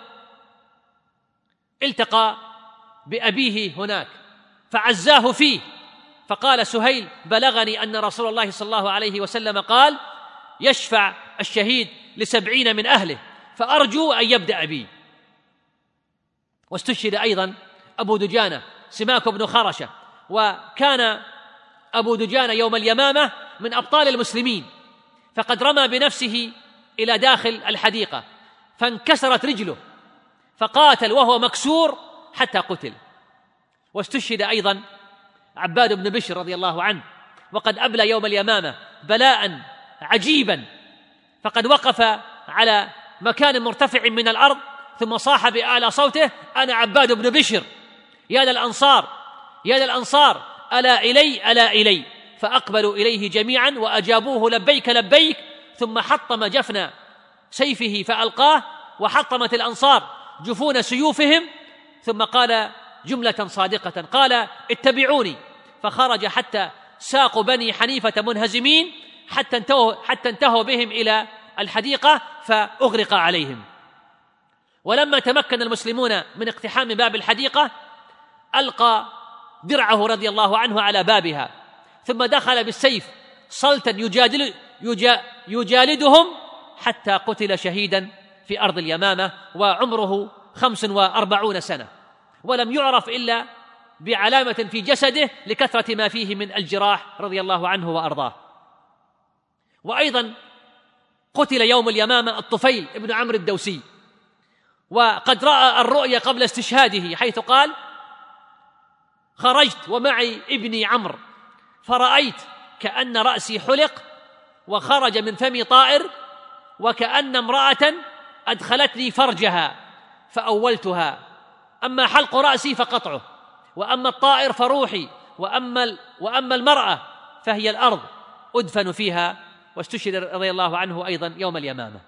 التقى بأبيه هناك فعزاه فيه، فقال سهيل: بلغني أن رسول الله صلى الله عليه وسلم قال: يشفع الشهيد لسبعين من أهله، فأرجو أن يبدأ بي. واستشهد أيضا أبو دجانة سماك بن خرشة، وكان أبو دجانة يوم اليمامة من أبطال المسلمين، فقد رمى بنفسه إلى داخل الحديقة فانكسرت رجله، فقاتل وهو مكسور حتى قتل. واستشهد أيضا عباد بن بشر رضي الله عنه، وقد أبلى يوم اليمامة بلاء عجيبا، فقد وقف على مكان مرتفع من الأرض ثم صاح بأعلى صوته: أنا عباد بن بشر، يا للأنصار يا للأنصار، ألا إلي ألا إلي. فأقبلوا إليه جميعا وأجابوه: لبيك لبيك. ثم حطم جفن سيفه فألقاه، وحطمت الأنصار جفون سيوفهم، ثم قال جملة صادقة، قال: اتبعوني. فخرج حتى ساقوا بني حنيفة منهزمين حتى انتهوا, حتى انتهوا بهم إلى الحديقة فأغرق عليهم. ولما تمكن المسلمون من اقتحام باب الحديقة ألقى درعه رضي الله عنه على بابها، ثم دخل بالسيف صلتا يجادل يجا يجالدهم حتى قتل شهيدا في أرض اليمامة، وعمره خمس وأربعون سنة، ولم يعرف إلا بعلامة في جسده لكثرة ما فيه من الجراح رضي الله عنه وأرضاه. وأيضا قتل يوم اليمامة الطفيل ابن عمرو الدوسي، وقد رأى الرؤيا قبل استشهاده، حيث قال: خرجت ومعي ابني عمرو فرأيت كأن رأسي حلق وخرج من فمي طائر، وكأن امرأة أدخلتني فرجها فأولتها، أما حلق رأسي فقطعه، وأما الطائر فروحي، وأما, وأما المرأة فهي الأرض أدفن فيها. واستشهد رضي الله عنه أيضا يوم اليمامة.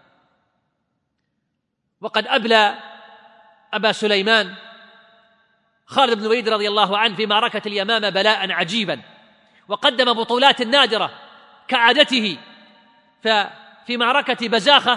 وقد أبلى أبا سليمان خالد بن الوليد رضي الله عنه في معركة اليمامة بلاء عجيبا، وقدم بطولات نادرة كعادته. ففي معركة بزاخة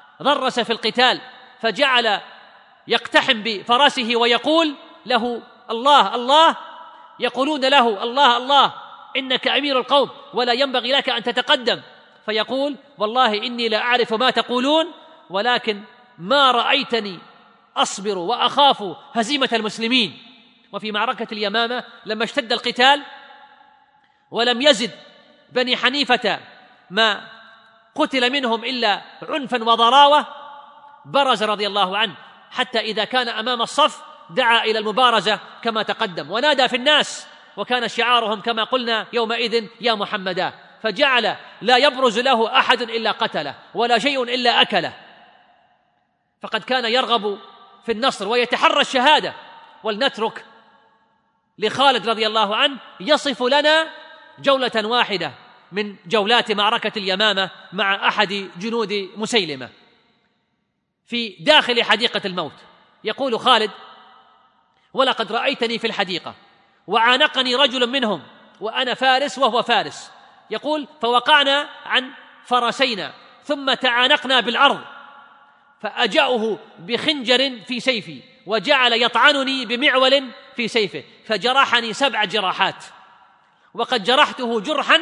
ضرس في القتال، فجعل يقتحم بفرسه ويقول له: الله الله يقولون له الله الله إنك أمير القوم ولا ينبغي لك أن تتقدم، فيقول والله إني لا أعرف ما تقولون، ولكن ما رأيتني أصبر وأخاف هزيمة المسلمين. وفي معركة اليمامة لما اشتد القتال ولم يزد بني حنيفة ما قتل منهم إلا عنفا وضراوة، برز رضي الله عنه حتى إذا كان أمام الصف دعا إلى المبارزة كما تقدم ونادى في الناس، وكان شعارهم كما قلنا يومئذ يا محمدا، فجعل لا يبرز له أحد إلا قتله ولا شيء إلا أكله، فقد كان يرغب في النصر ويتحرى الشهادة. ولنترك لخالد رضي الله عنه يصف لنا جولة واحدة من جولات معركة اليمامة مع أحد جنود مسيلمة في داخل حديقة الموت. يقول خالد: ولقد رأيتني في الحديقة وعانقني رجل منهم وأنا فارس وهو فارس، يقول فوقعنا عن فرسينا ثم تعانقنا بالأرض، فأجأه بخنجر في سيفي وجعل يطعنني بمعول في سيفه فجرحني سبع جراحات، وقد جرحته جرحا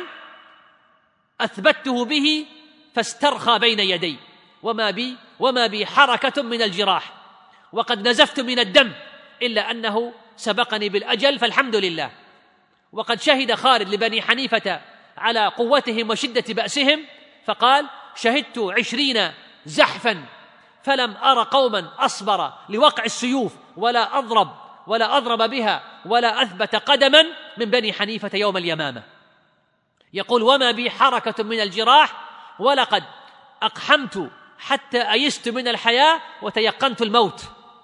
أثبته به فاسترخى بين يدي، وما بي وما بي حركة من الجراح، وقد نزفت من الدم إلا أنه سبقني بالأجل فالحمد لله. وقد شهد خالد لبني حنيفة على قوتهم وشدة بأسهم فقال: شهدت عشرين زحفا فلم أر قوما أصبر لوقع السيوف ولا أضرب ولا أضرب بها ولا أثبت قدما من بني حنيفة يوم اليمامة. يقول: وما بي حركة من الجراح ولقد أقحمت حتى أيست من الحياة وتيقنت الموت.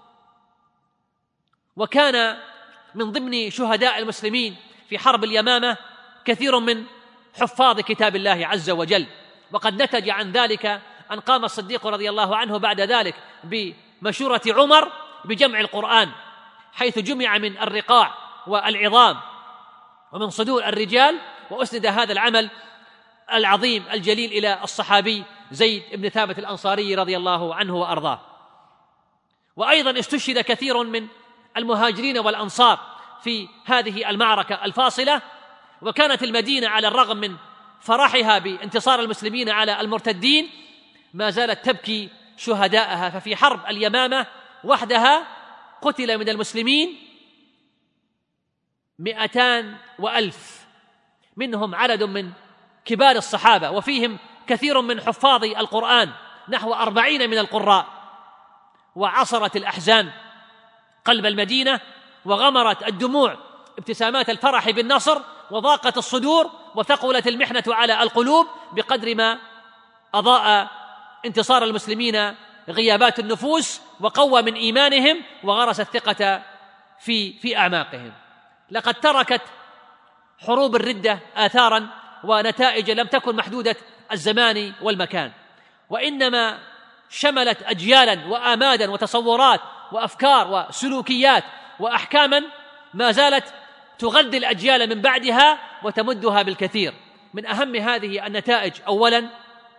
وكان من ضمن شهداء المسلمين في حرب اليمامة كثير من حفاظ كتاب الله عز وجل، وقد نتج عن ذلك أن قام الصديق رضي الله عنه بعد ذلك بمشورة عمر بجمع القرآن، حيث جمع من الرقاع والعظام ومن صدور الرجال، وأسند هذا العمل العظيم الجليل إلى الصحابي زيد بن ثابت الأنصاري رضي الله عنه وأرضاه. وأيضا استشهد كثير من المهاجرين والأنصار في هذه المعركة الفاصلة، وكانت المدينة على الرغم من فرحها بانتصار المسلمين على المرتدين ما زالت تبكي شهداءها. ففي حرب اليمامة وحدها قتل من المسلمين مئتان وألف، منهم عدد من كبار الصحابة وفيهم كثير من حفاظ القرآن نحو أربعين من القراء. وعصرت الأحزان قلب المدينة وغمرت الدموع ابتسامات الفرح بالنصر، وضاقت الصدور وثقلت المحنة على القلوب بقدر ما أضاء انتصار المسلمين غيابات النفوس وقوى من إيمانهم وغرس الثقة في في أعماقهم. لقد تركت حروب الردة آثاراً ونتائج لم تكن محدودة الزمان والمكان، وإنما شملت أجيالاً وآماداً وتصورات وأفكار وسلوكيات وأحكاماً ما زالت تغذي الأجيال من بعدها وتمدها بالكثير. من أهم هذه النتائج أولاً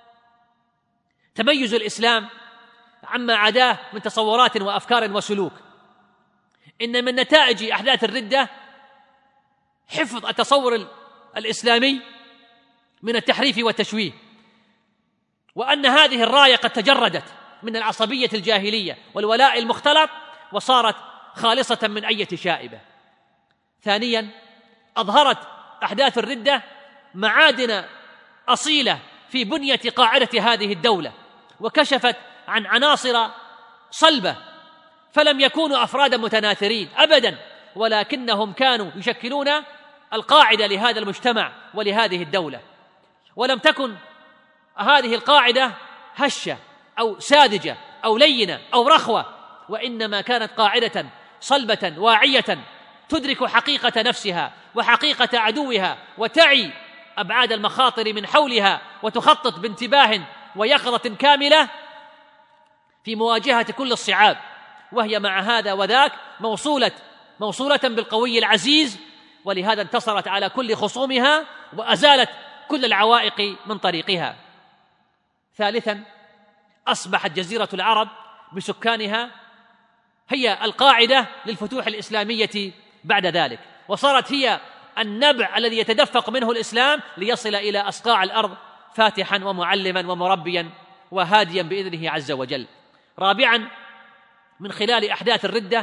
تميز الإسلام عما عداه من تصورات وأفكار وسلوك. إن من نتائج أحداث الردة حفظ التصور الإسلامي من التحريف والتشويه، وأن هذه الراية قد تجردت من العصبية الجاهلية والولاء المختلط وصارت خالصة من أي شائبة. ثانياً أظهرت أحداث الردة معادن أصيلة في بنية قاعدة هذه الدولة، وكشفت عن عناصر صلبة، فلم يكونوا أفرادا متناثرين أبداً، ولكنهم كانوا يشكلون القاعدة لهذا المجتمع ولهذه الدولة. ولم تكن هذه القاعدة هشة أو ساذجة أو لينة أو رخوة، وإنما كانت قاعدة صلبة واعية تدرك حقيقة نفسها وحقيقة عدوها، وتعي أبعاد المخاطر من حولها، وتخطط بانتباه ويقظة كاملة في مواجهة كل الصعاب، وهي مع هذا وذاك موصولة موصولة بالقوي العزيز، ولهذا انتصرت على كل خصومها وأزالت كل العوائق من طريقها. ثالثاً أصبحت جزيرة العرب بسكانها هي القاعدة للفتوح الإسلامية بعد ذلك، وصارت هي النبع الذي يتدفق منه الإسلام ليصل إلى أصقاع الأرض فاتحا ومعلما ومربيا وهاديا بإذنه عز وجل. رابعا، من خلال أحداث الردة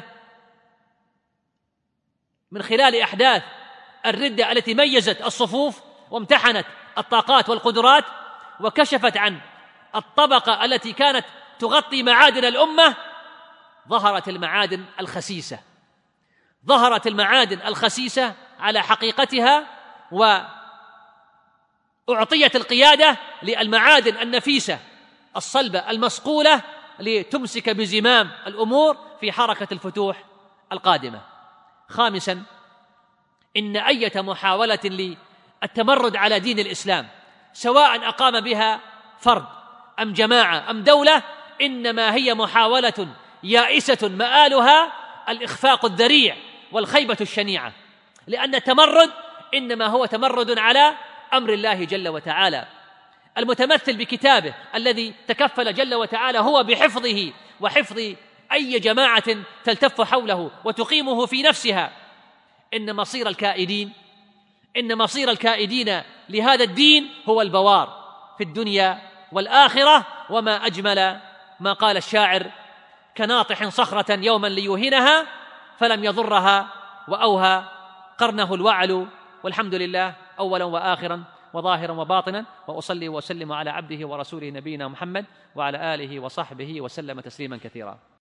من خلال أحداث الردة التي ميزت الصفوف وامتحنت الطاقات والقدرات وكشفت عن الطبقة التي كانت تغطي معادن الأمة، ظهرت المعادن الخسيسة ظهرت المعادن الخسيسة على حقيقتها، وأعطيت القيادة للمعادن النفيسة الصلبة المصقولة لتمسك بزمام الأمور في حركة الفتوح القادمة. خامسا، إن أية محاولة للتمرد على دين الإسلام سواء أقام بها فرد أم جماعة أم دولة، إنما هي محاولة يائسة مآلها الإخفاق الذريع والخيبة الشنيعة، لأن التمرد إنما هو تمرد على أمر الله جل وتعالى المتمثل بكتابه الذي تكفل جل وتعالى هو بحفظه وحفظ أي جماعة تلتف حوله وتقيمه في نفسها. إن مصير الكائدين إن مصير الكائدين لهذا الدين هو البوار في الدنيا والآخرة. وما أجمل ما قال الشاعر: كناطح صخرة يوما ليوهنها فلم يضرها وأوهى قرنه الوعل. والحمد لله أولا وآخرا وظاهرا وباطنا، وأصلي وأسلم على عبده ورسوله نبينا محمد وعلى آله وصحبه وسلم تسليما كثيرا.